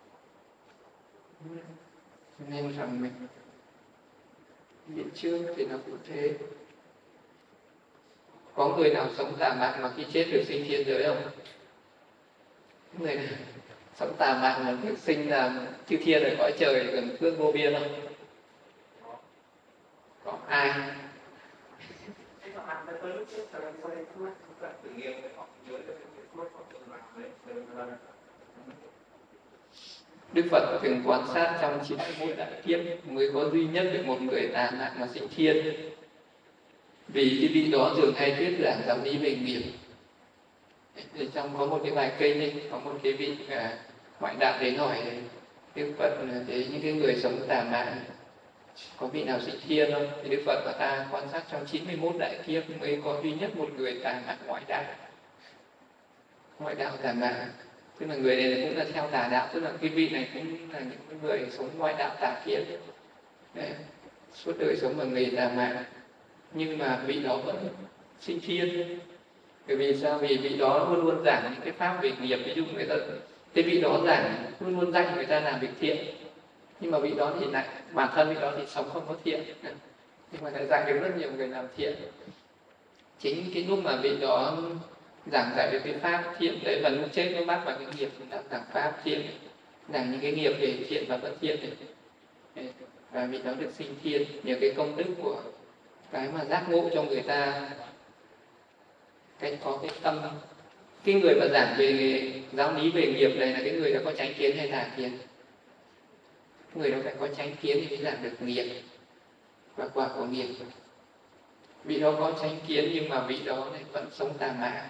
Nên rằng mình biết trước thì nó cũng thế. Có người nào sống tà mạng mà khi chết được sinh thiên giới không? Người này sống tà mạng mà được sinh là chư thiên ở cõi trời gần phước vô biên không? Có ai? Đức Phật từng quan sát trong 91 đại kiếp mới có duy nhất được một người tà mạng mà sinh thiên. Vì cái vị đó thường hay thuyết giảng giáo lý về nghiệp. Thì trong có một cái bài kinh ấy, có một cái vị ngoại đạo đến hỏi Đức Phật thấy những cái người sống tà mạng có vị nào sinh thiên không? Thì Đức Phật bảo ta quan sát trong 91 đại kiếp mới có duy nhất một người tà mạng ngoại đạo. Ngoại đạo tà mạng, tức là người này cũng là theo tà đạo, tức là cái vị này cũng là những người sống ngoại đạo tà kiến. Đấy, suốt đời sống bằng nghề tà mạng, nhưng mà vị đó vẫn sinh thiên. Bởi vì sao? Vì vị đó luôn luôn giảng những cái pháp về nghiệp. Ví dụ người ta, cái vị đó giảng luôn luôn dạy người ta làm việc thiện, nhưng mà vị đó thì lại bản thân vị đó thì sống không có thiện, nhưng mà lại dạy được rất nhiều người làm thiện. Chính cái lúc mà vị đó giảng dạy được cái pháp thiện đấy, và lúc chết nó bắt vào cái nghiệp giảng pháp thiện, giảng những cái nghiệp về thiện và bất thiện đấy. Và vị đó được sinh thiên nhờ cái công đức của cái mà giác ngộ cho người ta, cái có cái tâm. Cái người mà giảng về giáo lý về nghiệp này là cái người đã có chánh kiến hay tà kiến? Người đó phải có chánh kiến thì mới giảng được nghiệp và quả của nghiệp. Vị đó có chánh kiến nhưng mà vị đó này vẫn sống tà mạng.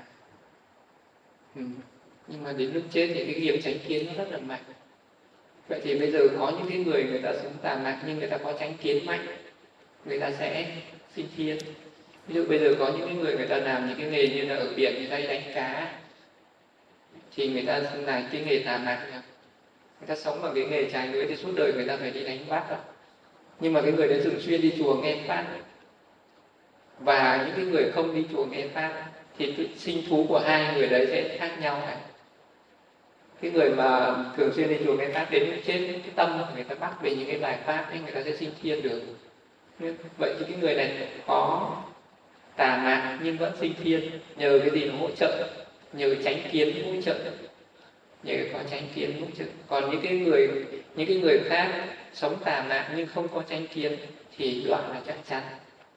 Nhưng mà đến lúc chết thì cái nghiệp chánh kiến nó rất là mạnh. Vậy thì bây giờ có những cái người ta sống tà mạng nhưng người ta có chánh kiến mạnh, người ta sẽ sinh thiên. Ví dụ bây giờ có những người ta làm những cái nghề như là ở biển người ta đi đánh cá, thì người ta làm cái nghề tà mạng, người ta sống bằng cái nghề trái lưới thì suốt đời người ta phải đi đánh bắt đó. Nhưng mà cái người đấy thường xuyên đi chùa nghe pháp, và những cái người không đi chùa nghe pháp thì cái sinh thú của hai người đấy sẽ khác nhau này. Cái người mà thường xuyên đi chùa nghe pháp đến trên cái tâm người ta bắt về những cái bài pháp ấy, người ta sẽ sinh thiên được. Vậy thì cái người này có tà mạng nhưng vẫn sinh thiên, nhờ cái gì nó hỗ trợ? Nhờ chánh kiến hỗ trợ, nhờ có chánh kiến hỗ trợ. Còn những cái người khác sống tà mạng nhưng không có chánh kiến thì đoạn là chắc chắn.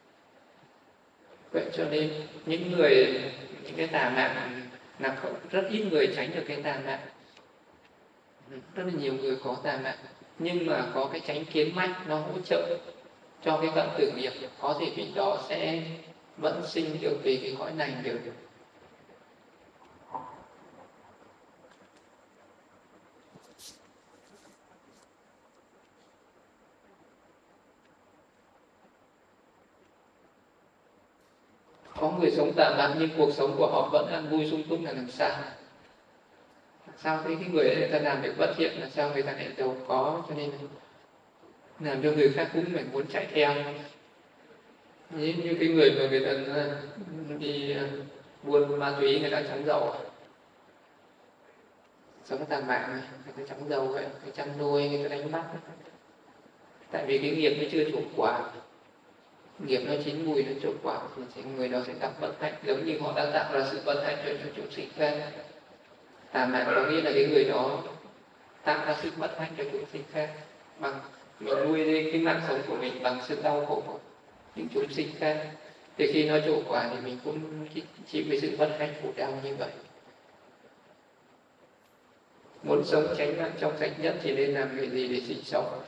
Vậy cho nên những cái tà mạng là rất ít người tránh được cái tà mạng. Rất là nhiều người có tà mạng nhưng mà có cái chánh kiến mạnh nó hỗ trợ cho cái vận tử nghiệp, có thể vị đó sẽ vẫn sinh được về cái cõi này được. Có người sống tà mạng nhưng cuộc sống của họ vẫn an vui sung túc là làm sao? Sao thế? Cái người ấy người ta làm việc bất thiện là sao người ta lại giàu có, cho nên làm cho người khác cũng phải muốn chạy theo. Như cái người mà người ta đi buôn ma túy người ta chóng giàu, sống tà mạng người ta chóng giàu vậy, người chăn nuôi người ta đánh bắt, tại vì cái nghiệp nó chưa trổ quả. Nghiệp nó chín mùi nó trổ quả thì người đó sẽ gặp bất hạnh, giống như họ đã tạo ra sự bất hạnh cho chúng sinh khác. Tà mạng có nghĩa là cái người đó tạo ra sự bất hạnh cho chúng sinh khác, bằng mình nuôi lên cái mạng sống của mình bằng sự đau khổ của những chúng sinh khác. Thì khi nó trổ quả thì mình cũng chịu với sự bất hạnh khổ đau như vậy. Muốn sống chánh mạng trong sạch nhất thì nên làm cái gì để sinh sống?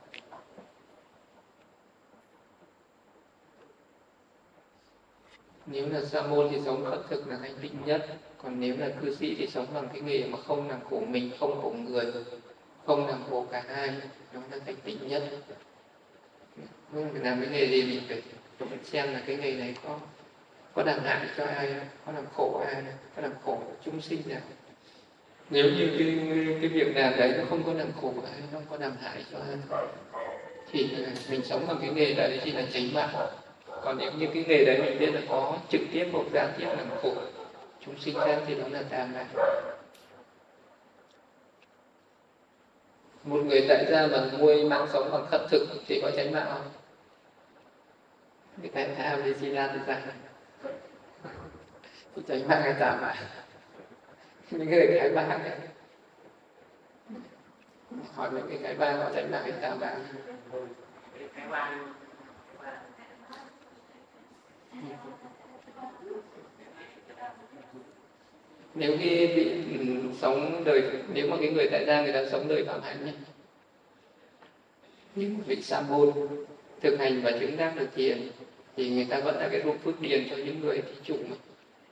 Nếu là sa môn thì sống khất thực là thanh tịnh nhất. Còn nếu là cư sĩ thì sống bằng cái nghề mà không làm khổ mình, không khổ người, không làm khổ cả hai, đó là thanh tịnh nhất. Mình phải làm cái nghề gì mình phải xem là cái nghề này có làm hại cho ai, có làm khổ ai, có làm khổ chúng sinh nào. Nếu như cái việc làm đấy nó không có làm khổ ai, nó không có làm hại cho ai, thì mình sống bằng cái nghề đấy chỉ là chánh mạng. Còn nếu như cái nghề đấy mình biết là có trực tiếp hoặc gián tiếp làm khổ chúng sinh khác thì đó là tà mạng. Một người tại gia mà nuôi mạng sống bằng khất thực thì có tránh mạng không? Người tại gia đi xin ra thì sao? Thì tránh mạng hay tà mạng? Những người cái bang ấy, hỏi những cái bang họ tránh mạng hay tà mạng? Nếu khi bị sống đời, nếu mà cái người tại gia người ta sống đời phạm hạnh nhé, như một vị sa môn thực hành và chứng đắc được thiền thì người ta vẫn là cái ruộng phước điền cho những người thí chủ mà.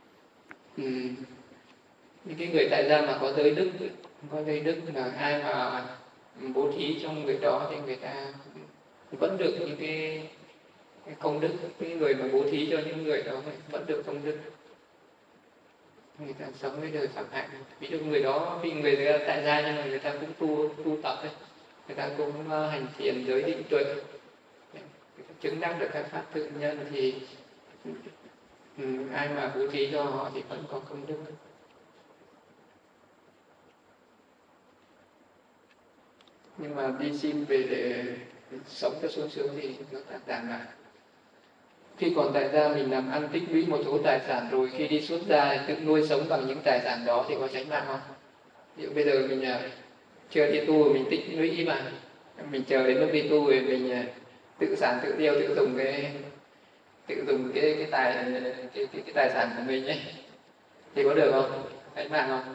Những cái người tại gia mà có giới đức là ai mà bố thí cho người đó thì người ta vẫn được những cái công đức. Cái người mà bố thí cho những người đó vẫn được công đức. Người ta sống với đời phạm hạnh. Ví dụ người đó vì người ta tại gia nhưng mà người ta cũng tu tập ấy, người ta cũng hành thiền giới định tuệ, chứng đắc được các pháp tự nhân thì ai mà bố thí cho họ thì vẫn có công đức. Nhưng mà đi xin về để sống cho sung sướng thì nó tàn lại. Khi còn tại gia mình làm ăn tích lũy một số tài sản rồi, khi đi xuất gia thì tự nuôi sống bằng những tài sản đó thì có tránh mạng không? Ví dụ bây giờ mình chưa đi tu mình tích lũy mà mình chờ đến lúc đi tu rồi mình tự sản tự tiêu, tự dùng cái tài sản của mình ấy thì có được không? Tránh mạng không?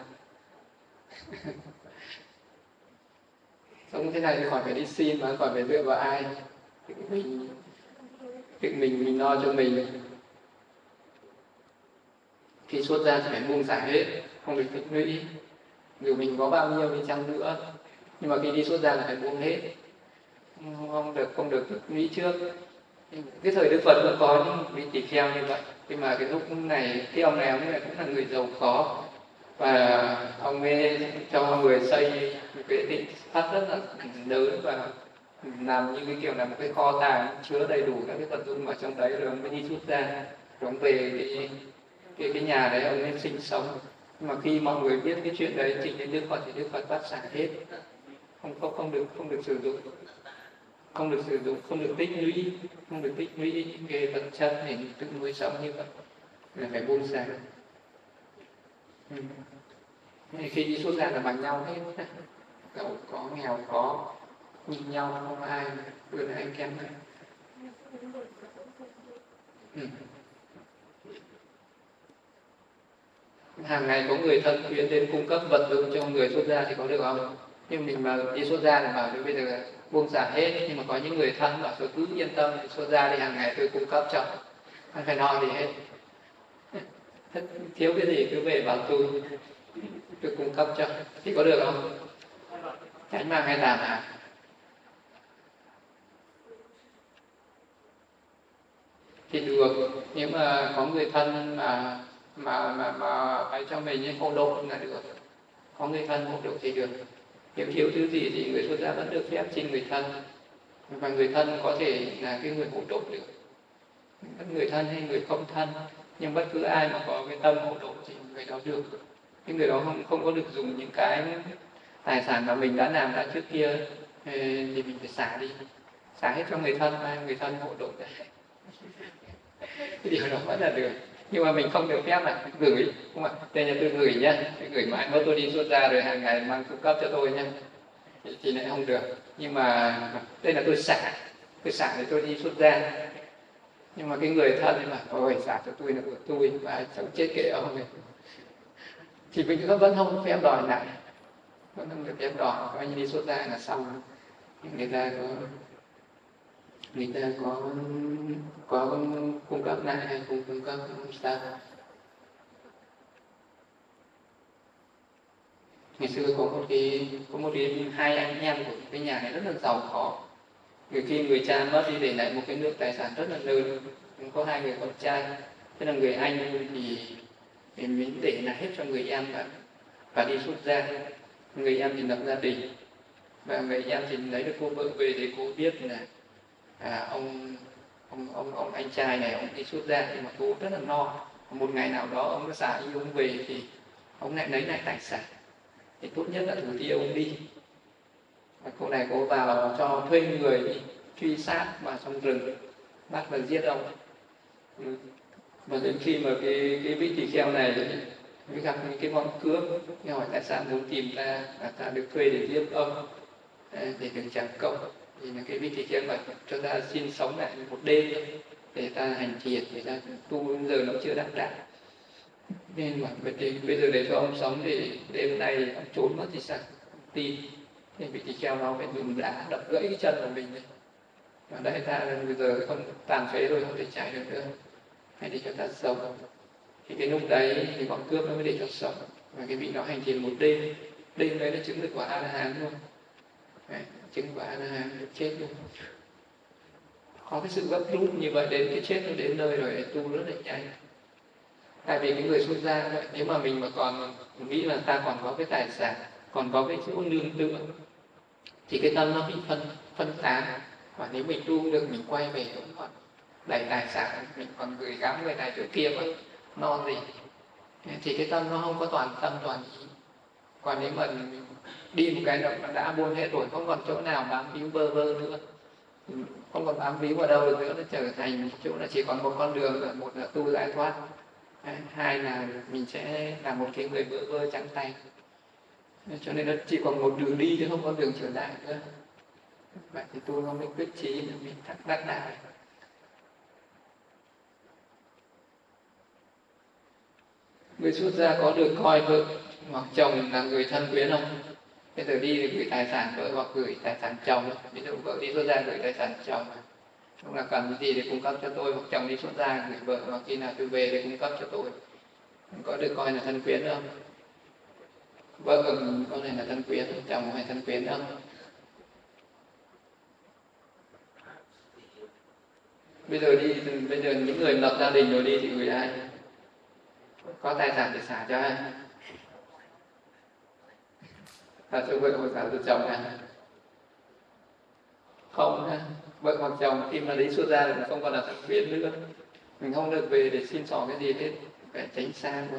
Sống thế này thì khỏi phải đi xin mà khỏi phải dựa vào ai, tự mình lo cho mình. Khi xuất ra thì phải buông xả hết, không được tích lũy. Dù mình có bao nhiêu đi chăng nữa, nhưng mà khi đi xuất ra là phải buông hết, không được tích lũy trước. Cái thời Đức Phật cũng có những vị tỳ kheo như vậy, nhưng mà cái lúc này cái ông này cũng là người giàu có và ông ấy cho người xây một cái định thất rất là lớn và làm như cái kiểu là một cái kho tàng chứa đầy đủ các cái vật dụng ở trong đấy, rồi ông mới đi xuất ra, rồi ông về cái nhà đấy ông ấy sinh sống. Nhưng mà khi mọi người biết cái chuyện đấy trình đến Đức Phật thì Đức Phật bắt xả hết, không được sử dụng, không được tích lũy những cái vật chất để tự nuôi sống như vậy, là phải buông xả. Khi đi xuất gia là bằng nhau hết, giàu có nghèo có nhìn nhau, không ai hơn ai kém ai. Hàng ngày có người thân khuyên đến cung cấp vật dụng cho người xuất gia thì có được không? Nhưng mình mà đi xuất gia là bảo bây giờ buông xả hết, nhưng mà có những người thân bảo tôi cứ yên tâm, xuất gia thì hàng ngày tôi cung cấp cho, không phải lo gì hết. Thiếu cái gì cứ về bảo tôi cung cấp cho thì có được không? Tránh mạng hay tà mạng? Thì được, nếu mà có người thân mà phải cho mình hộ độ là được. Có người thân hộ độ thì được. Nếu thiếu thứ gì thì người xuất gia vẫn được phép xin người thân, và người thân có thể là cái người hộ độ được, bất người thân hay người không thân, nhưng bất cứ ai mà có cái tâm hộ độ thì người đó được. Nhưng người đó không có được dùng những cái tài sản mà mình đã làm ra trước kia thì mình phải xả hết cho người thân, mà người thân hộ độ đấy. Cái điều đó vẫn là được, nhưng mà mình không được phép là gửi, không ạ? Đây là tôi gửi nhá, tôi gửi mãi mới tôi đi xuất gia rồi hàng ngày mang cung cấp cho tôi nhá, thì lại không được. Nhưng mà đây là tôi xả để tôi đi xuất gia. Nhưng mà cái người thân ấy mà ôi xả cho tôi là của tôi và cháu chết kệ ông này, thì mình vẫn không phép đòi lại, vẫn không được phép đòi, coi như đi xuất gia là xong. Người ta có cung cấp lại hay không cung cấp không sao. Ngày xưa có một cái hai anh em của cái nhà này rất là giàu có. Khi người cha mất đi để lại một cái lượng tài sản rất là lớn, có hai người con trai. Thế là người anh thì mình để lại hết cho người em và đi xuất gia. Người em thì lập gia đình, và người em thì lấy được cô vợ về thì cô biết là ông anh trai này ông đi xuất gia nhưng mà tu rất là no. Một ngày nào đó ông có xả y ông về thì ông lại lấy lại tài sản, thì tốt nhất là thủ tiêu ông đi. Và cô này cô vào cho thuê người đi truy sát vào trong rừng, bắt và giết ông. Và đến khi mà cái vị tỳ kheo này mới gặp những cái bọn cướp, nghe hỏi tại sao muốn tìm ta, là ta được thuê để giết ông, để được trả công. Thì là cái vị tỳ kheo bảo cho ta xin sống lại một đêm để ta hành thiền, để ta tu, giờ nó chưa đắc đạo. Nên mà bây giờ để cho ông sống thì đêm nay ông trốn mất thì sao? Tin. Thì vị tỳ kheo nó phải dùng đá đập gãy cái chân của mình đi. Và đây ta bây giờ không tàn phế rồi, không thể chạy được nữa, hãy để cho ta sống. Thì cái lúc đấy thì bọn cướp nó mới để cho sống. Và cái vị nó hành thiền một đêm, đêm đấy là chứng được quả A-la-hán luôn. Đấy, chứng quả A-la-hán được chết luôn. Có cái sự gấp rút như vậy, đến cái chết nó đến nơi rồi, tu rất là nhanh. Tại vì cái người xuất gia vậy, nếu mà mình mà còn nghĩ là ta còn có cái tài sản, còn có cái chỗ nương tựa, thì cái tâm nó bị phân tán. Và nếu mình tu được, mình quay về vẫn còn đầy tài sản, mình còn gửi gắm người này chỗ kia mà no gì, thì cái tâm nó không có toàn tâm toàn ý. Còn nếu mà đi một cái động đã buông hết rồi, không còn chỗ nào bám víu bơ vơ nữa, không còn bám víu vào đâu được nữa, nó trở thành một chỗ là chỉ còn một con đường rồi. Một là tu giải thoát, hai là mình sẽ là một cái người bơ vơ trắng tay. Cho nên nó chỉ còn một đường đi chứ không có đường trở lại nữa. Vậy thì tu nó mới quyết chí, mình đắc đạo. Người xuất gia có được coi vợ hoặc chồng là người thân quyến không? Bây giờ đi thì gửi tài sản vợ hoặc gửi tài sản chồng. Ví dụ vợ đi xuất gia gửi tài sản chồng, không là cần gì để cung cấp cho tôi, hoặc chồng đi xuất gia gửi vợ, hoặc khi nào tôi về để cung cấp cho tôi. Có được coi là thân quyến không? Vợ có này là thân quyến, chồng hay thân quyến không? Bây giờ những người lập gia đình rồi đi thì gửi ai? Có tài sản để xả cho ai? Là cho vợ hoặc xả cho chồng à? Không ha. Vợ hoặc chồng khi mà đi xuất gia thì không còn là thân quyến nữa. Mình không được về để xin xỏ cái gì hết, phải tránh xa luôn,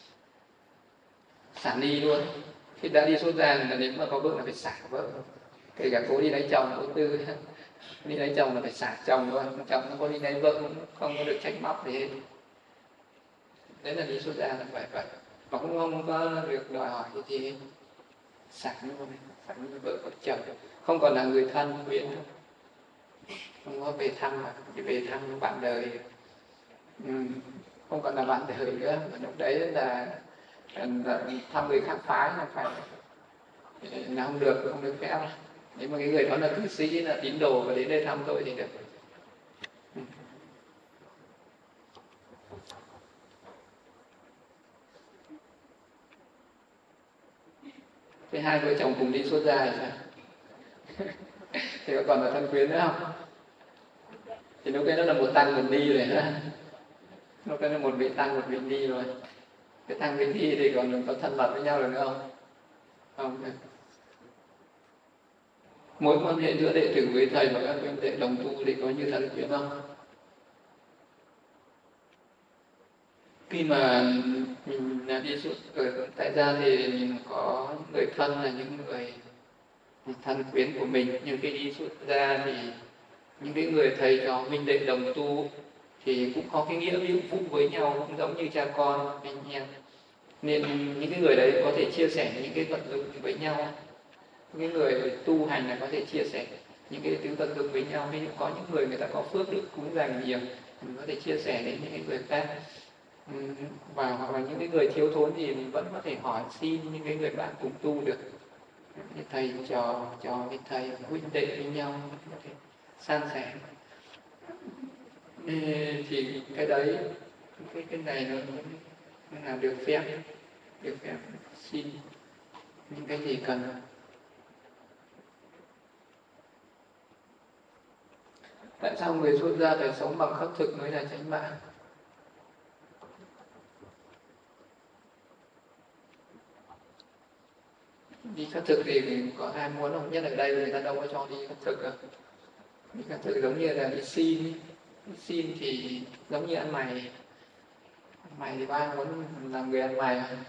xả ly luôn. Khi đã đi xuất gia là nếu mà có vợ là phải xả vợ. Kể cả cô đi lấy chồng, cô Tư đi lấy chồng là phải xả chồng luôn. Chồng nó có đi lấy vợ cũng không có được trách móc gì hết. Đấy là đi xuất gia là phải vậy. Mà cũng không có được đòi hỏi cái gì hết. Xả luôn, xả như vợ hoặc chồng, không còn là người thân quyến nữa. Không có về thăm mà chỉ về thăm bạn đời. Không còn là bạn đời nữa. Mà lúc đấy là thăm người khác phái là phải là không được phép. Nếu mà cái người đó là cư sĩ, là tín đồ và đến đây thăm tôi thì được. Thế hai vợ chồng cùng đi xuất gia thì sao? Thì có còn là thân quyến nữa không? Thì lúc đấy nó là một tăng một ni rồi đó. Lúc đấy là một vị tăng một vị ni rồi. Cái tăng vị ni thì còn có thân mật với nhau được nữa không? Không. Mối quan hệ giữa đệ tử với thầy và các huynh đệ đồng tu thì có như thân quyến không? Khi mà mình đi xuất ở tại gia thì mình có người thân là những người thân quyến của mình, nhưng khi đi xuất gia thì những cái người thầy trò huynh đệ đồng tu thì cũng có cái nghĩa vụ với nhau, cũng giống như cha con anh em, nên những cái người đấy có thể chia sẻ những cái vận dụng với nhau. Những người tu hành là có thể chia sẻ những cái thứ vận dụng với nhau. Ví dụ có những người ta có phước đức cúng dường nhiều, mình có thể chia sẻ đến những cái người khác. Và hoặc là những cái người thiếu thốn gì mình vẫn có thể hỏi xin những cái người bạn cùng tu được. Thầy trò với thầy, huynh đệ với nhau có thể san sẻ. Thì cái đấy, cái này nó là được phép xin những cái gì cần. Tại sao người xuất gia phải sống bằng khất thực mới là chánh mạng? Đi khất thực thì có ai muốn không? Nhất ở đây người ta đâu có cho đi khất thực đâu. Đi khất thực giống như là đi xin, Xin thì giống như ăn mày. Ăn mày thì có ai muốn làm người ăn mày không?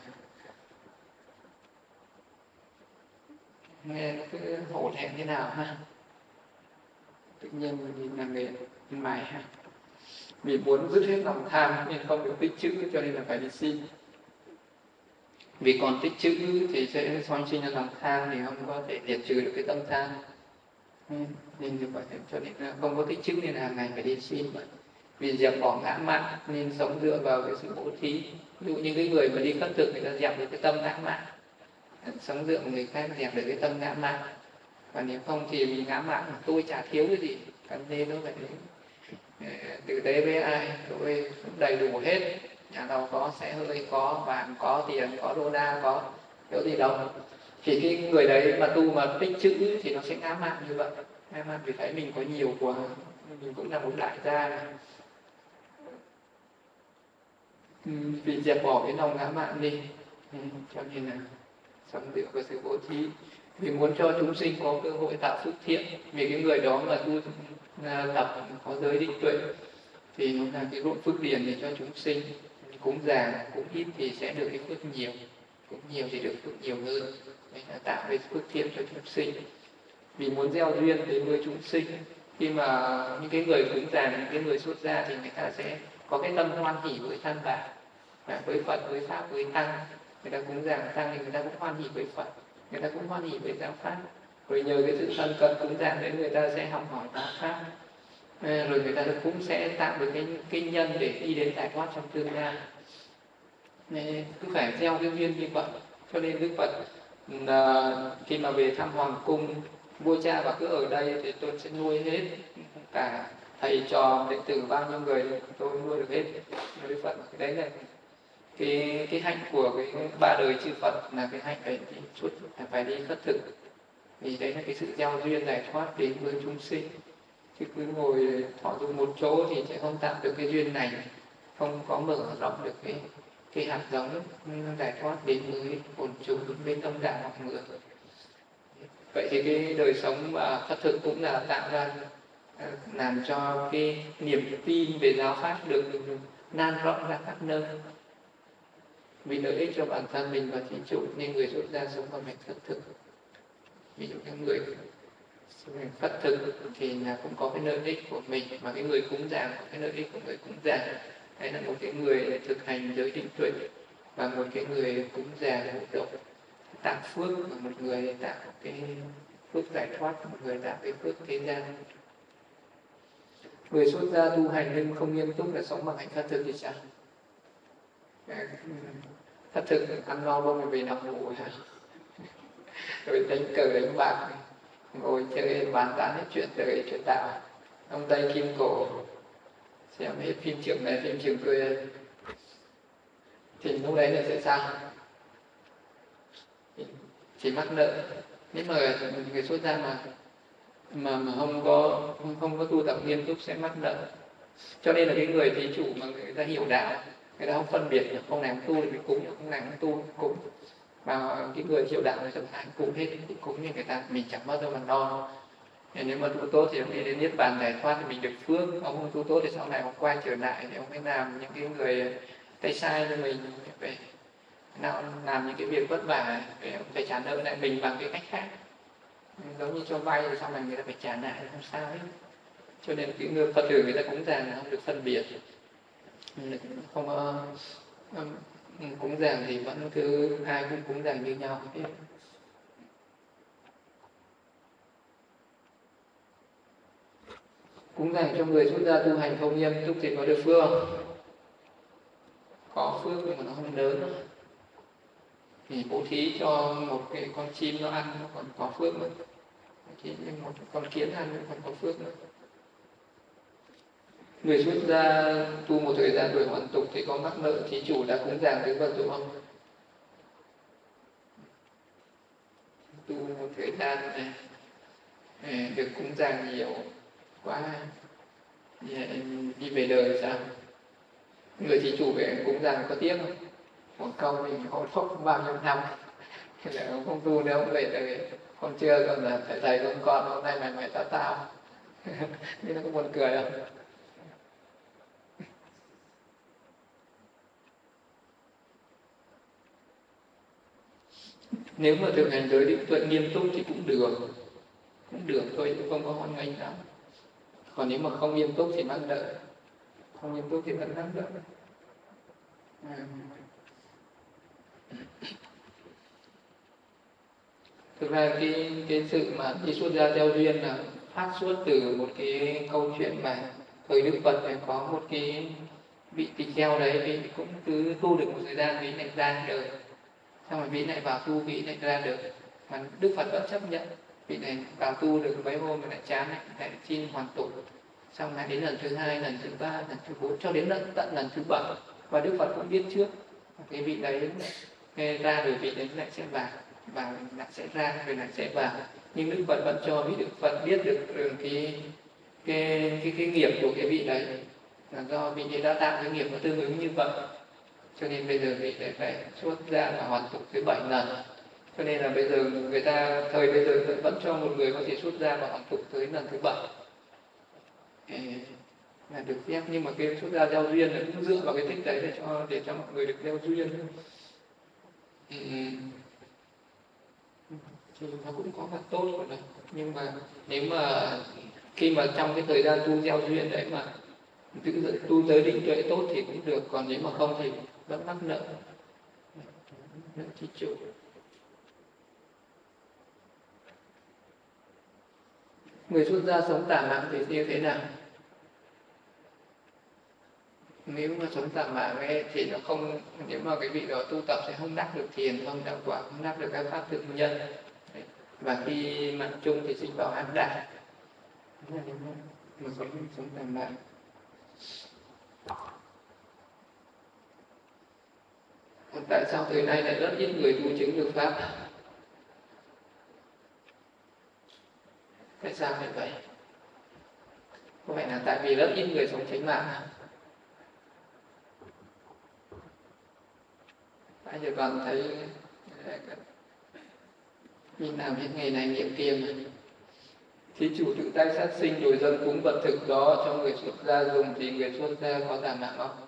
Nghe nó cứ hổ thẹn thế nào ha. Tự nhiên mình là người ăn mày ha. Vì muốn dứt hết lòng tham nên không được tích trữ, cho nên là phải đi xin. Vì còn tích trữ thì sẽ soi sinh ra lòng tham, thì không có thể diệt trừ được cái tâm tham. Nên như vậy, cho nên là không có tích trữ nên hàng ngày phải đi xin. Vì dẹp bỏ ngã mạn nên sống dựa vào cái sự bố thí. Ví dụ như cái người mà đi khất thực, người ta dẹp được cái tâm ngã mạn, sống dựa vào người khác dẹp được cái tâm ngã mạn. Còn nếu không thì mình ngã mạn mà tôi chả thiếu cái gì, cần nên nó phải tử tế với ai, tôi cũng đầy đủ hết. Nhà giàu có sẽ hơi có, vàng có, tiền có, đô la có, thiếu gì đâu. Thì cái người đấy mà tu mà tích trữ thì nó sẽ ngã mạn như vậy. Ngã mạn vì thấy mình có nhiều quá, mình cũng là một đại gia này. Vì dẹp bỏ cái lòng ngã mạn đi, cho nên là sống dựa vào sự bố thí. Vì muốn cho chúng sinh có cơ hội tạo phước thiện. Vì cái người đó mà tu tập có giới định tuệ thì nó là cái ruộng phước điền để cho chúng sinh. Cúng dường cũng ít thì sẽ được cái phước nhiều, cũng nhiều thì được phước nhiều hơn. Đấy là tạo cái phước thiện cho chúng sinh. Vì muốn gieo duyên đến với chúng sinh, khi mà những cái người cúng dường, những cái người xuất gia thì người ta sẽ có cái tâm hoan hỷ với Tam Bảo, với Phật, với Pháp, với Tăng. Người ta cúng dường Tăng thì người ta cũng hoan hỷ với Phật, người ta cũng hoan hỷ với giáo Pháp. Rồi nhờ cái sự thân cận cúng dường đấy, người ta sẽ học hỏi giáo Pháp. Rồi người ta cũng sẽ tạo được cái nhân để đi đến giải thoát trong tương lai. Nên cứ phải theo cái duyên như vậy. Cho nên Đức Phật khi mà về thăm hoàng cung, vua cha và cứ ở đây thì tôi sẽ nuôi hết cả thầy trò đệ tử bao nhiêu người tôi nuôi được hết. Đức Phật đấy là cái hạnh của cái ba đời chư Phật, là cái hạnh đấy thì suốt phải đi khất thực. Vì đấy là cái sự gieo duyên giải thoát đến với chúng sinh. Chứ cứ ngồi thọ dụng một chỗ thì sẽ không tạo được cái duyên này, không có mở rộng được cái hạt giống giải thoát đến với quần chúng, đến đông đảo mọi người. Vậy thì cái đời sống và khất thực cũng là tạo ra, làm cho cái niềm tin về giáo pháp được lan rộng ra các nơi. Vì lợi ích cho bản thân mình và thí chủ nên người xuất gia sống bằng cách khất thực. Ví dụ cái người khất thực thì là cũng có cái lợi ích của mình, mà cái người cúng dường có cái lợi ích của người cúng dường. Đấy là một cái người thực hành giới định tuệ, và một cái người cúng dường hộ độ tạo phước, và một người tạo cái phước giải thoát, một người tạo cái phước thế gian. Người xuất gia tu hành nhưng không nghiêm túc là sống bằng hạnh khất thực thì sao? Khất thực ăn no bông rồi về nằm ngủ rồi đánh cờ đánh bạc, ngồi chơi bàn tán hết chuyện đời chuyện đạo, ông Tây Kim Cổ xem hết phim trường này phim trường kia, thì lúc đấy là sẽ sao? Chỉ mắc nợ. Nếu mà người xuất gia mà không có tu tập nghiêm túc sẽ mắc nợ. Cho nên là cái người thí chủ mà người ta hiểu đạo, người ta không phân biệt được, không làm tu thì mình cúng, không làm tu thì cúng. Và cái người hiểu đạo này ai cúng hết thì cúng, như người ta mình chẳng bao giờ mà no. Nếu mà tu tốt thì ông đi đến niết bàn giải thoát thì mình được phước. Ông không tu tốt thì sau này ông quay trở lại thì ông mới làm những cái người tay sai cho mình, phải làm những cái việc vất vả để ông phải trả nợ lại mình bằng cái cách khác. Giống như cho vay thì sau này người ta phải trả lại, không sao hết. Cho nên cái người Phật tử người ta cúng dường là không được phân biệt, không cúng dường thì vẫn cứ ai cũng cúng dường như nhau. Cúng dường cho người xuất gia tu hành không nghiêm túc thì có được phước không? Có phước nhưng mà nó không lớn. Thì bố thí cho một cái con chim nó ăn nó còn có phước nữa, thì một con kiến ăn nó còn có phước nữa. Người xuất gia tu một thời gian rồi hoàn tục thì có mắc nợ thí chủ đã cúng dường tới vật dụng không? Tu một thời gian này được cúng dường nhiều quá đi về đời sao? Người thí chủ về cúng dường có tiếc không? Một câu mình hỗ phúc bao nhiêu năm là ông không tu nữa, ông về đời con chưa còn là thầy con hôm nay mày tao nhưng nó có buồn cười không? Nếu mà thực hành giới định tuệ nghiêm túc thì cũng được thôi, cũng không có hoan nghênh lắm. Còn nếu mà không nghiêm túc thì mắc nợ, không nghiêm túc thì vẫn mắc nợ. Thực ra cái sự mà đi xuất gia theo duyên là phát xuất từ một cái câu chuyện mà thời Đức Phật này có một cái vị tỳ kheo đấy, vị cũng cứ tu được một thời gian, vị này ra đời, xong rồi vị này vào tu, vị này ra đời, mà Đức Phật vẫn chấp nhận. Vị này vào tu được mấy hôm rồi lại chán, lại xin hoàn tụ, xong lại đến lần thứ hai, lần thứ ba, lần thứ bốn, cho đến tận lần thứ 7, và Đức Phật cũng biết trước cái vị đấy ra rồi, vị đấy lại sẽ vào lại sẽ ra, rồi lại sẽ vào. Nhưng Đức Phật vẫn cho vị Đức Phật biết được cái nghiệp của cái vị đấy, là do vị ấy đã tạo cái nghiệp nó tương ứng như vậy, cho nên bây giờ vị đấy phải xuất ra và hoàn tục tới 7 lần. Cho nên là bây giờ người ta thời bây giờ vẫn cho một người có thể xuất ra và hoàn tục tới lần thứ 7 là được phép. Nhưng mà cái xuất gia gieo duyên là cũng dựa vào cái tích đấy để cho mọi người được gieo duyên. Thì nó cũng có mặt tốt của nó. Nhưng mà nếu mà khi mà trong cái thời gian tu gieo duyên đấy mà tu tới định tuệ tốt thì cũng được, còn nếu mà không thì vẫn mắc nợ chi chủ. Người xuất gia sống tà mạng thì như thế nào? Nếu mà sống tà mạng ấy, thì nó không, nếu mà cái vị đó tu tập sẽ không đắc được thiền, không đắc quả, không đắc được các pháp tự nhân. Và khi mạng chung thì sinh vào ác đạo. Mà sống tà mạng. Tại sao thời nay lại rất ít người tu chứng được pháp? Tại sao lại vậy? Có phải là tại vì rất ít người sống chánh mạng à? Bây giờ còn thấy nhìn làm hết ngày này niệm kia mà. Thí chủ tự tay sát sinh rồi dâng cúng vật thực đó cho người xuất gia dùng thì người xuất gia có tà mạng không?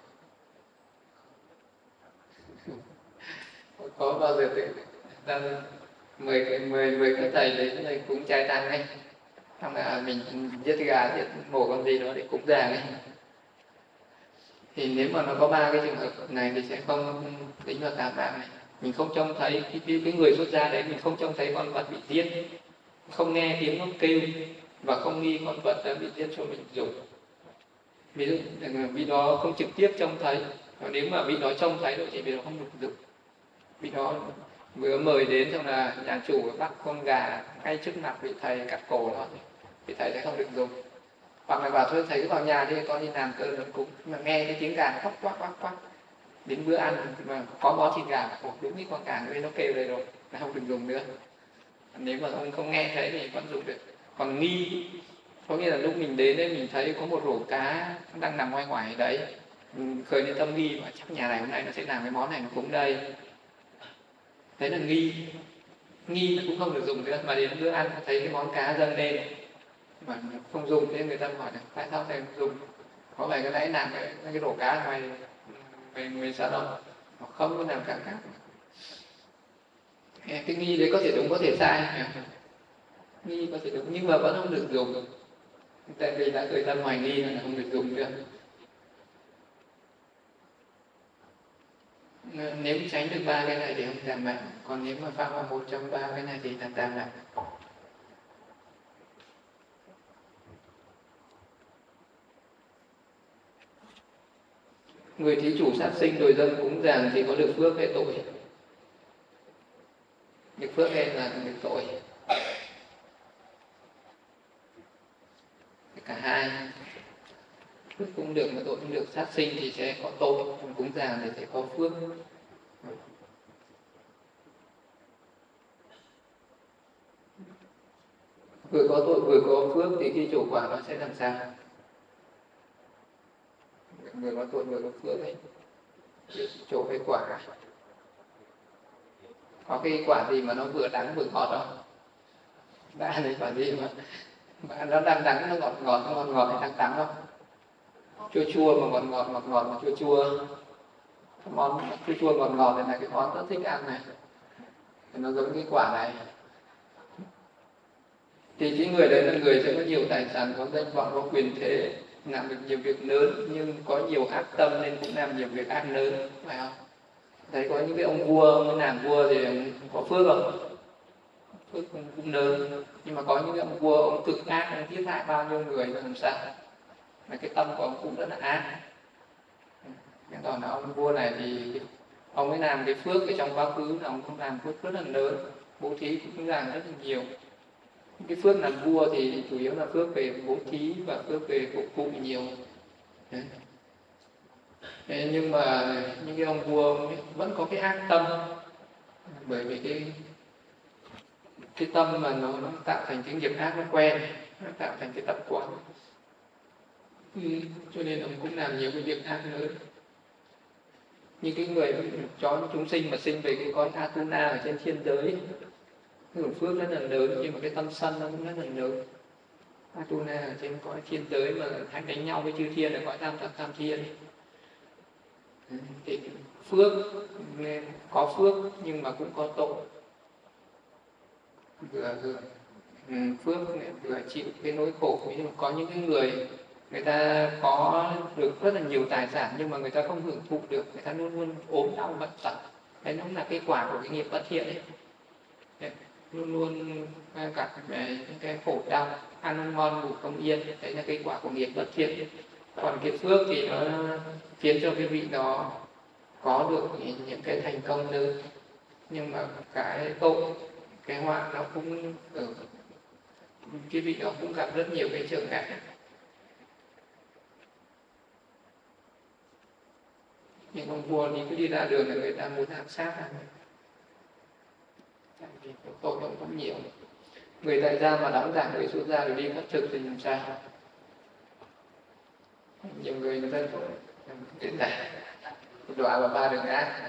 Có bao giờ ta mời các thầy đến đây cúng trai tăng ấy, xong là mình giết gà giết mổ con gì đó để cúng giàng ấy, thì nếu mà nó có 3 cái trường hợp này thì sẽ không tính vào tà mạng này. Mình không trông thấy cái người xuất gia đấy, mình không trông thấy con vật bị giết, không nghe tiếng nó kêu, và không nghi con vật đã bị giết cho mình dùng. Ví dụ vị đó không trực tiếp trông thấy, còn nếu mà vị đó trông thấy rồi thì vị đó không được dùng. Vị đó vừa mời đến xong là nhà chủ bắt con gà ngay trước mặt vị thầy cắt cổ nó, vị thầy sẽ không được dùng. Hoặc là bảo thôi thầy cứ vào nhà đi, con đi làm cơm làm cúng, mà nghe cái tiếng gà nó quắc đến bữa ăn mà có món thịt gà, đúng cái con gà nó kêu đây rồi, là không được dùng nữa. Nếu mà ông không nghe thấy thì vẫn dùng được. Còn nghi có nghĩa là lúc mình đến đấy mình thấy có một rổ cá đang nằm ngoài đấy, mình khởi lên tâm nghi mà chắc nhà này hôm nay nó sẽ làm cái món này nó cúng đây, thế là nghi cũng không được dùng nữa. Mà đến bữa ăn thấy cái món cá dâng lên mà không dùng, nên người ta hỏi là tại sao thầy không dùng, có phải cái nãy làm cái rổ cá này mày sao đâu, không có làm cả các. Cái nghi đấy có thể đúng có thể sai, nghi có thể đúng nhưng mà vẫn không được dùng, tại vì đã khởi tâm hoài nghi là không được dùng nữa. Nếu tránh được 3 cái này thì không tà mạng, còn nếu mà phạm vào 1 trong 3 cái này thì là tà mạng. Người thí chủ sát sinh rồi dâng cúng dường thì có được phước hay tội? Được phước hay là được tội? Cả hai. Phước cũng được mà tội cũng được. Sát sinh thì sẽ có tội, còn cúng dường thì sẽ có phước. Vừa có tội vừa có phước thì khi trổ quả nó sẽ làm sao? Vừa có tội vừa có phước ấy, trổ cái quả. Có cái quả gì mà nó vừa đắng vừa ngọt không? Đã lấy quả gì mà nó đang đắng nó ngọt hay đang đắng không? Chua chua mà ngọt mà chua chua. Món chua chua ngọt là cái món rất thích ăn này. nó giống cái quả này. Thì cái người đấy là người sẽ có nhiều tài sản, có danh vọng, có quyền thế, làm được nhiều việc lớn, nhưng có nhiều ác tâm nên cũng làm nhiều việc ác lớn, phải không? Đấy, có những cái ông vua, ông làm vua thì có phước không? Phước cũng lớn, nhưng mà có những cái ông vua ông cực ác, ông giết hại bao nhiêu người làm sao? Mà cái tâm của ông cũng rất là ác. Cái đó là ông vua này thì ông ấy làm cái phước ở trong quá khứ là ông cũng làm phước rất là lớn, bố thí cũng làm rất là nhiều. Cái phước làm vua thì chủ yếu là phước về bố thí và phước về phục vụ nhiều. Thế nhưng mà những cái ông vua vẫn có cái ác tâm, bởi vì cái tâm mà nó tạo thành cái nghiệp ác, nó quen, nó tạo thành cái tập quán. Cho nên ông cũng làm nhiều cái việc ác lớn. Như cái người cho chúng sinh mà sinh về cái con Atuna ở trên thiên giới, cái phước rất là lớn, nhưng mà cái tâm sân nó cũng rất là lớn. Atuna ở trên cõi thiên giới mà hay đánh nhau với chư thiên ở cõi tam thiên. Thì phước, có phước nhưng mà cũng có tội. Vừa phước vừa chịu cái nỗi khổ. Ví dụ có những cái người ta có được rất là nhiều tài sản nhưng mà người ta không hưởng thụ được, người ta luôn luôn ốm đau bệnh tật. Đấy nó cũng là cái quả của cái nghiệp bất thiện ấy. Đấy, luôn luôn gặp những cái khổ đau, ăn không ngon ngủ không yên, đấy là cái quả của nghiệp bất thiện. Còn cái phước thì nó khiến cho cái vị đó có được những cái thành công lớn, nhưng mà cái tội, cái họa nó cũng ở cái vị đó cũng gặp rất nhiều cái trở ngại. Nhưng ông vua thì cứ đi ra đường là người ta muốn ám sát anh, tại vì tội nó cũng nhiều. Người tại gia mà đóng giảng người xuất gia rồi đi khất thực thì làm sao? Nhiều người ta đến giải đọa vào ba đường ác.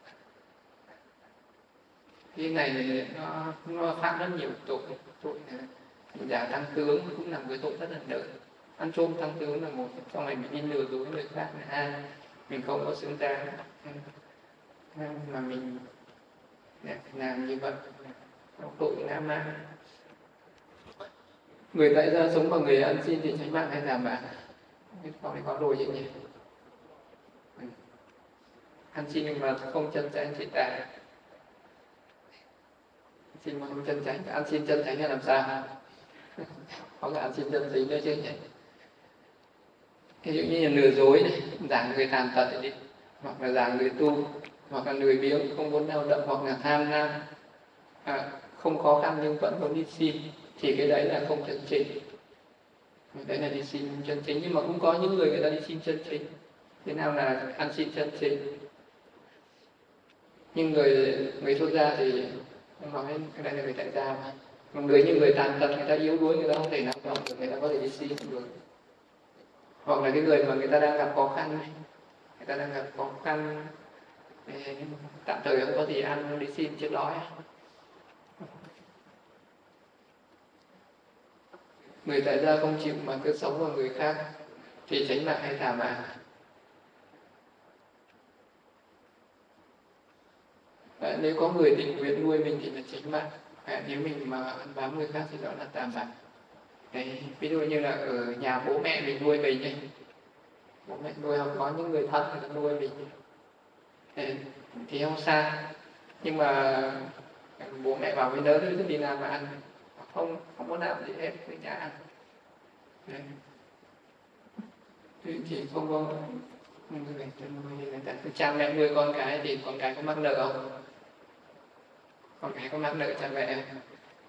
Cái này nó phạm rất nhiều tội. Giả tăng tướng cũng là một cái tội rất là lớn. Ăn trộm tăng tướng là một, trong này mình đi lừa dối người khác là hai, mình không có xứng đáng mà mình làm như vậy, tội ngã mạn. Người tại gia sống bằng người ăn xin thì tránh mạng hay giảm mạng? Cái câu này có rồi chứ nhỉ? Ăn xin nhưng mà không chân chánh thì tà. Xin mà không chân chánh, ăn xin chân chánh là làm sao? Có cả ăn xin chân chính nữa chứ nhỉ? Ví dụ như là lừa dối này, giảng người tàn tật đi, hoặc là giảng người tu, hoặc là lười biếng không muốn lao động, hoặc là tham lam, không khó khăn nhưng vẫn muốn đi xin, thì cái đấy là không chân chính. Đấy là đi xin chân chính, nhưng mà cũng có những người ta đi xin chân chính. Thế nào là ăn xin chân chính? Nhưng người xuất gia thì nói cái này là người tại gia mà. Còn người tàn tật, người ta yếu đuối, người ta không thể nào được, người ta có thể đi xin được. Hoặc là cái người mà người ta đang gặp khó khăn, người ta đang gặp khó khăn, tạm thời không có gì ăn, đi xin chết đói. Người tại gia không chịu mà cứ sống vào người khác thì tránh mạng hay thả mạng? Nếu có người tình nguyện nuôi mình thì là tránh mạng. Nếu mình mà ăn bám người khác thì đó là tà mạng. Đấy, ví dụ như là ở nhà bố mẹ mình nuôi mình ấy. Bố mẹ nuôi, hoặc có những người thân người ta nuôi mình thì không sao. Nhưng mà bố mẹ bảo với lớn cứ đi làm mà ăn, không có làm gì hết với nhà ăn. Thì không có người ta cha mẹ nuôi con cái thì con cái có mắc nợ không? Con cái có mắc nợ cha mẹ không?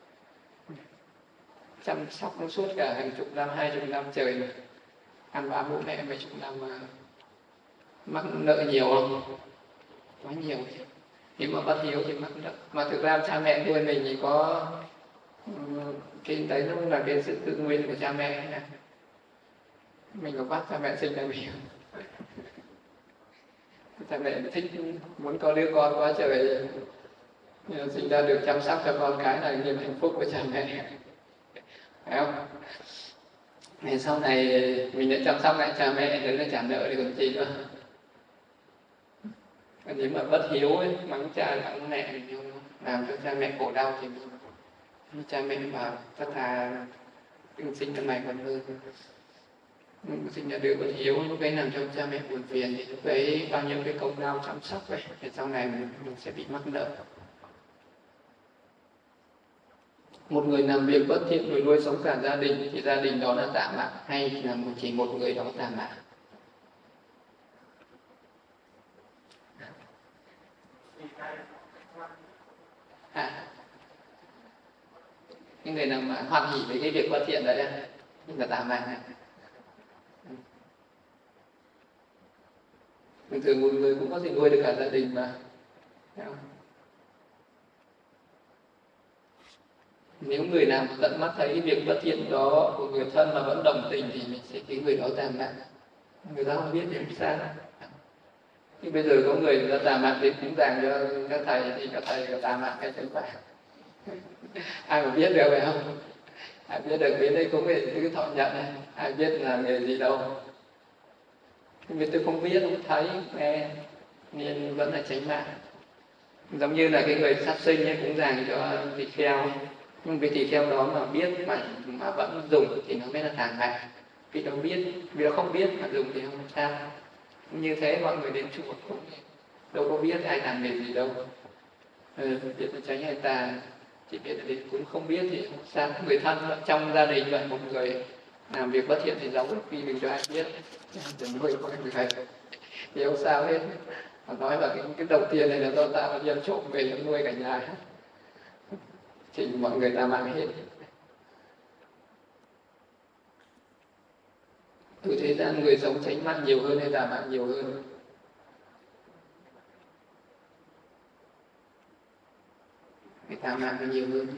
Chăm sóc nó suốt cả hàng chục năm, 20 năm trời mà ăn bám bố mẹ mấy chục năm mà mắc nợ nhiều không? Quá nhiều chứ. Nếu mà bất hiếu thì mắc nợ. Mà thực ra cha mẹ nuôi mình thì có cái đấy nó là cái sự tự nguyện của cha mẹ. Mình có bắt cha mẹ sinh ra mình. Cha mẹ thích muốn có đứa con quá trời, sinh ra được chăm sóc cho con cái là niềm hạnh phúc của cha mẹ, phải không? Thì sau này mình đã chăm sóc lại cha mẹ, đấy là trả nợ thì còn gì nữa. Còn nếu mà bất hiếu ấy, mắng cha mắng mẹ thì làm cho cha mẹ khổ đau thì cha mẹ bảo tất thà đừng sinh ra mày còn hơn. Sinh ra đứa con hiếu, lúc ấy làm cho cha mẹ buồn phiền thì lúc ấy bao nhiêu cái công lao chăm sóc vậy thì sau này mình sẽ bị mắc nợ. Một người làm việc bất thiện rồi nuôi sống cả gia đình thì gia đình đó là tà mạng hay là chỉ một người đó tà mạng? Những người nào mà hoan hỉ với cái việc bất thiện đấy là tà mạng. Bình thường một người cũng có thể nuôi được cả gia đình mà. Nếu người nào tận mắt thấy cái việc bất thiện đó của người thân mà vẫn đồng tình thì mình sẽ thấy người đó tà mạng. Người ta không biết thì không sao. Nhưng bây giờ có người ta tà mạng đến cúng dường cho các thầy thì các thầy có tà mạng hay chẳng phải. Ai mà biết được phải không? Ai biết được, đến đây cũng phải cứ thọ nhận này. Ai biết là nghề gì đâu. Vì tôi không biết, không thấy, nghe, nên vẫn là tránh mạng. Giống như là cái người sát sinh ấy, cúng dường cho thịt heo, nhưng vì thịt heo đó mà biết mà vẫn dùng thì nó mới là tà mạng. Vì nó không biết mà dùng thì không sao. Như thế mọi người đến chùa cũng đâu có biết ai làm nghề gì đâu. Biết là tránh hay tà, chỉ biết là cũng không biết thì không sao. Người thân trong gia đình vậy, một người làm việc bất thiện thì giấu vì mình cho ai biết, đừng nuôi con người thầy thì không sao hết. Họ nói là cái đầu tiên này là do ta mà dân trộm về nó nuôi cả nhà, thì mọi người ta mạng hết. Ở thế gian người sống tránh mạng nhiều hơn hay tà mạng nhiều hơn? Người tà mạng là nhiều hơn.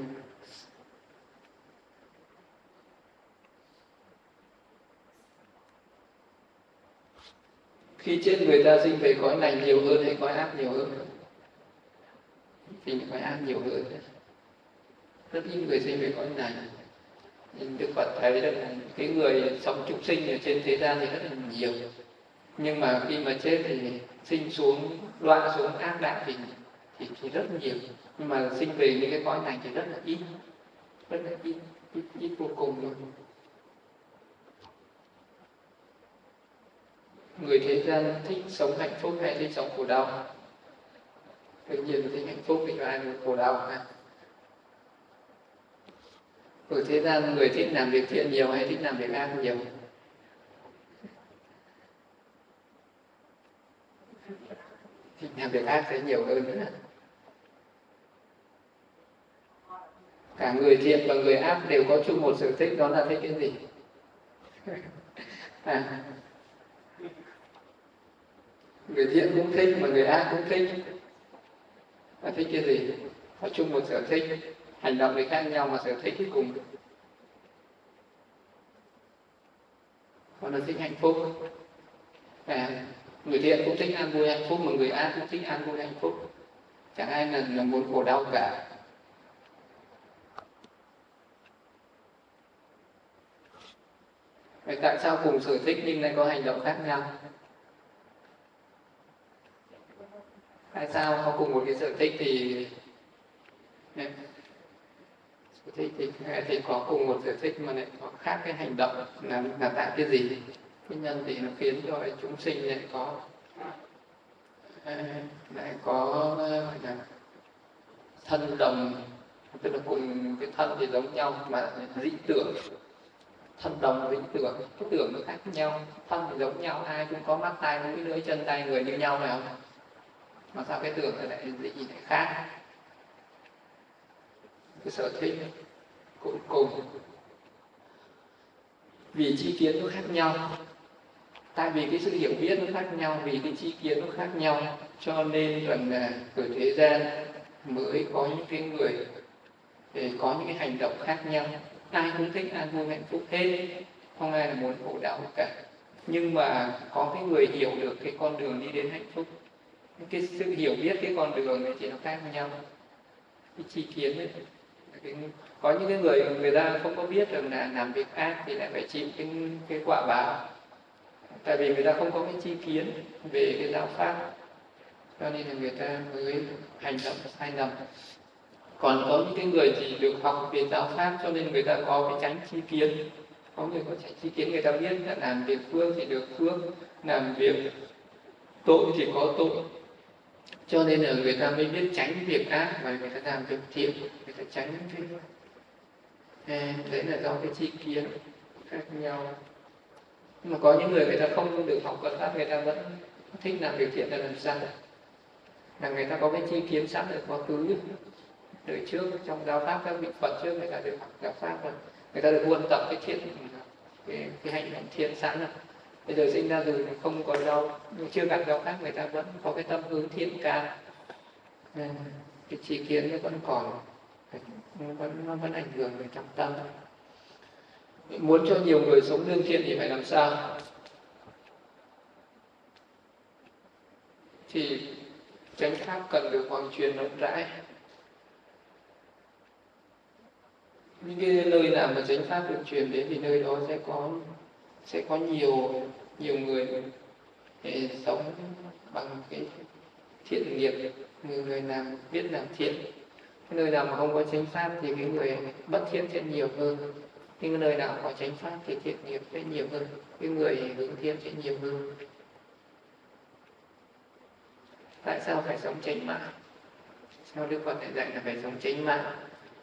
Khi chết người ta sinh về cõi lành nhiều hơn hay cõi ác nhiều hơn? Sinh về cõi ác nhiều hơn. Rất ít người sinh về cõi lành. Đức Phật thấy là cái người sống chúng sinh ở trên thế gian thì rất là nhiều, nhưng mà khi mà chết thì sinh xuống đọa xuống ác đạo thì rất nhiều, nhưng mà sinh về những cái cõi lành thì rất là ít, ít vô cùng luôn. Người thế gian thích sống hạnh phúc hay thích sống khổ đau? Tự nhiên thích hạnh phúc thì có ai muốn khổ đau hả? Ở thế gian người thích làm việc thiện nhiều hay thích làm việc ác nhiều? Thích làm việc ác sẽ nhiều hơn nữa. Cả người thiện và người ác đều có chung một sở thích, đó là thích cái gì? Người thiện cũng thích mà người ác cũng thích. Là thích cái gì? Có chung một sở thích, hành động thì khác nhau mà sở thích thì cùng. Còn là thích hạnh phúc. Người thiện cũng thích an vui hạnh phúc mà người ác cũng thích an vui hạnh phúc. Chẳng ai là muốn khổ đau cả. Vậy tại sao cùng sở thích nhưng lại có hành động khác nhau? Tại sao có cùng một cái sở thích thì có cùng một sở thích mà lại có khác cái hành động, là tại cái gì? Nguyên nhân thì nó khiến cho chúng sinh lại có gọi là thân đồng, tức là cùng cái thân thì giống nhau mà dị tưởng. Thân đồng dị tưởng, cái tưởng nó khác nhau. Thân thì giống nhau, ai cũng có mắt tai mũi lưỡi chân tay người như nhau phải không? Mà sao cái tưởng lại dị lại khác? Cái sở thích cũng cùng vì chi kiến nó khác nhau. Tại vì cái sự hiểu biết nó khác nhau, vì cái chi kiến nó khác nhau, cho nên rằng là ở thế gian mới có những cái người để có những cái hành động khác nhau. Ai cũng thích an vui hạnh phúc hết, không ai là muốn khổ đau cả. Nhưng mà có cái người hiểu được cái con đường đi đến hạnh phúc, cái sự hiểu biết cái con đường này thì nó khác nhau. Cái chi kiến ấy, có những cái người ta không có biết rằng là làm việc ác thì lại phải chịu cái quả báo, tại vì người ta không có cái chi kiến về cái giáo pháp, cho nên là người ta mới hành động sai lầm. Còn có những cái người thì được học về giáo pháp cho nên người ta có cái chánh tri kiến. Có người có chánh tri kiến, người ta biết là làm việc phước thì được phước, làm việc tội thì có tội. Cho nên là người ta mới biết tránh việc ác và người ta làm việc thiện, người ta tránh cái đấy là do cái tri kiến khác nhau. Nhưng mà có những người ta không được học Phật pháp, người ta vẫn thích làm việc thiện là làm sao? Là người ta có cái tri kiến sẵn ở quá khứ, đời trước trong giáo pháp các vị Phật trước người ta được học giáo pháp rồi, người ta được huân tập cái thiện, cái hành động thiện sẵn rồi. Bây giờ sinh ra rồi không còn đâu, nhưng chưa gặp giáo pháp người ta vẫn có cái tâm hướng thiện cao, cái tri kiến nó vẫn còn, nó vẫn ảnh hưởng về trong tâm. Muốn cho nhiều người sống lương thiện thì phải làm sao? Thì chánh pháp cần được hoàng truyền rộng rãi. Những cái nơi nào mà chánh pháp được truyền đến thì nơi đó sẽ có nhiều người để sống bằng cái thiện nghiệp, người làm biết làm thiện. Cái nơi nào mà không có chánh pháp thì cái người bất thiện sẽ nhiều hơn. Nhưng nơi nào có chánh pháp thì thiện nghiệp sẽ nhiều hơn, cái người hướng thiện sẽ nhiều hơn. Tại sao phải sống chánh mạng? Sao Đức Phật lại dạy là phải sống chánh mạng?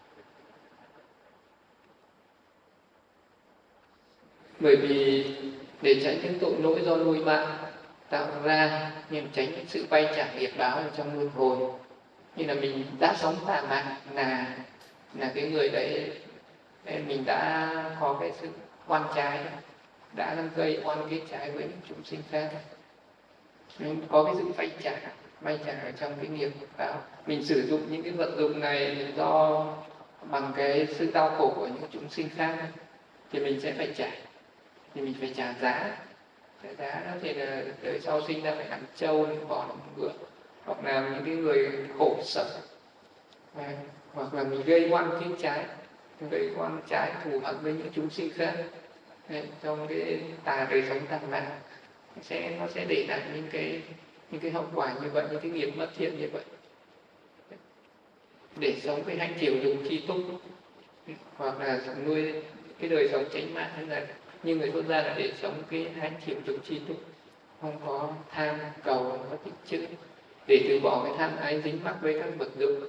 Bởi vì để tránh những tội lỗi do nuôi mạng tạo ra, nhưng tránh sự vay trả nghiệp báo ở trong luân hồi. Như là mình đã sống tà mạng là cái người đấy mình đã có cái sự oan trái, đã gây oan cái trái với những chúng sinh khác. Mình có cái sự vay trả ở trong cái nghiệp báo. Mình sử dụng những cái vật dụng này do bằng cái sự đau khổ của những chúng sinh khác thì mình sẽ phải trả. Thì mình phải trả giá. Trả giá đó thì là đời sau sinh ra phải làm trâu, bò, làm ngựa, hoặc là những cái người khổ sở, hoặc là mình gây oan trái thù hận với những chúng sinh khác. Trong cái đời sống tà mạng nó sẽ để lại những cái hậu quả như vậy, những cái nghiệp mất thiện như vậy. Để sống cái hạnh thiểu dục tri túc, hoặc là nuôi cái đời sống chánh mạng, hay là như người xuất gia là để sống cái hạnh thiểu dục tri túc, không có tham cầu, không có tích trữ, để từ bỏ cái tham ái dính mắc với các vật dụng,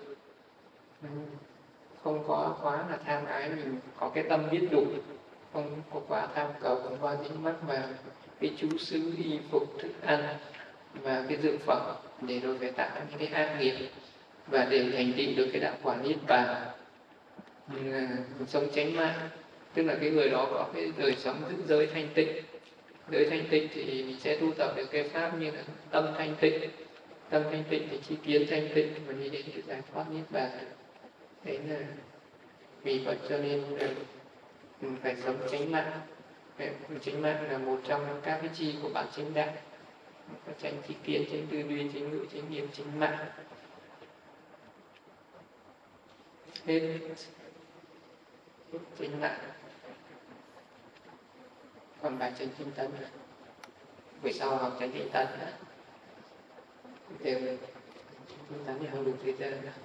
không có quá là tham ái, mình có cái tâm biết đủ, không có quá tham cầu, không quá dính mắc vào cái chú xứ, y phục, thức ăn và cái dược phẩm, để rồi phải tạo những cái ác nghiệp và để thành tựu được cái đạo quả niết bàn. Sống chánh mạng tức là cái người đó có cái đời sống giữ giới thanh tịnh. Giới thanh tịnh thì mình sẽ tu tập được cái pháp như là tâm thanh tịnh. Tâm thanh tịnh thì tri kiến thanh tịnh và đi đến cái giải thoát niết bàn. Đấy là vì vậy cho nên mình phải sống chánh mạng. Chánh mạng là một trong các cái chi của bản chánh đạo. Có chánh tri kiến, chánh tư duy, chánh ngữ, chánh nghiệp, chánh mạng. Hết chánh mạng. Còn bài chánh tinh tấn, buổi sau học chánh tinh tấn nữa. Đều tinh tấn thì không đủ thời gian nữa.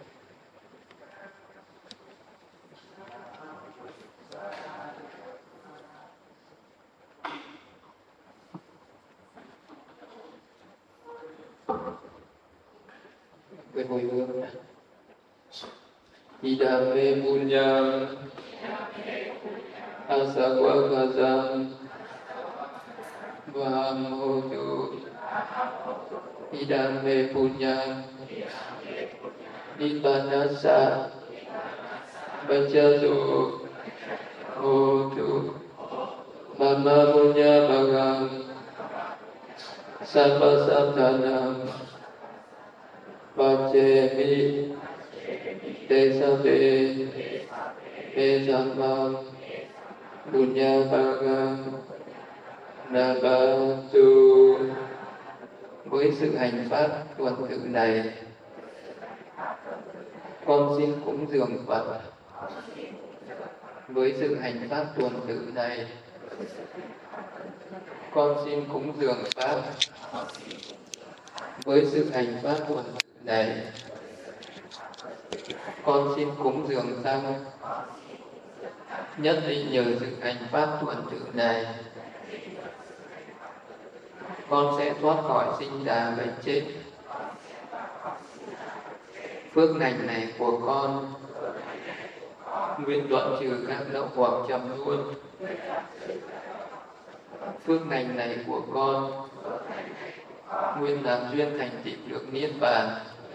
Về hồi hướng nữa. Idame punyam asavakazam vahamotu. Idame punyam nibbānassa vajjasu hotu. Mama punya bhagam sabbasattanam vajjemi Desate Esamam Punya Bhagam Nabatu. Với sự hành pháp tuần tự này, con xin cúng dường Phật. Với sự hành pháp tuần tự này, con xin cúng dường Pháp. Với sự hành pháp tuần tự này, con xin cúng dường tăng, nhất định nhờ sự hành pháp tuần tự này, con sẽ thoát khỏi sinh già bệnh chết. Phước lành này của con nguyên đoạn trừ các lậu hoặc trầm luôn. Phước lành này của con nguyên làm duyên thành tựu được niết bàn.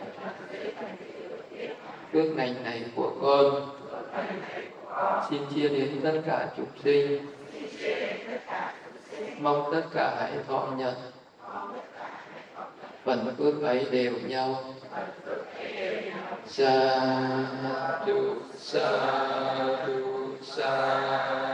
Phước lành này của con xin chia đến tất cả chúng sinh, mong tất cả hãy thọ nhận. Phần phước ấy đều nhau. Sa du sa du sa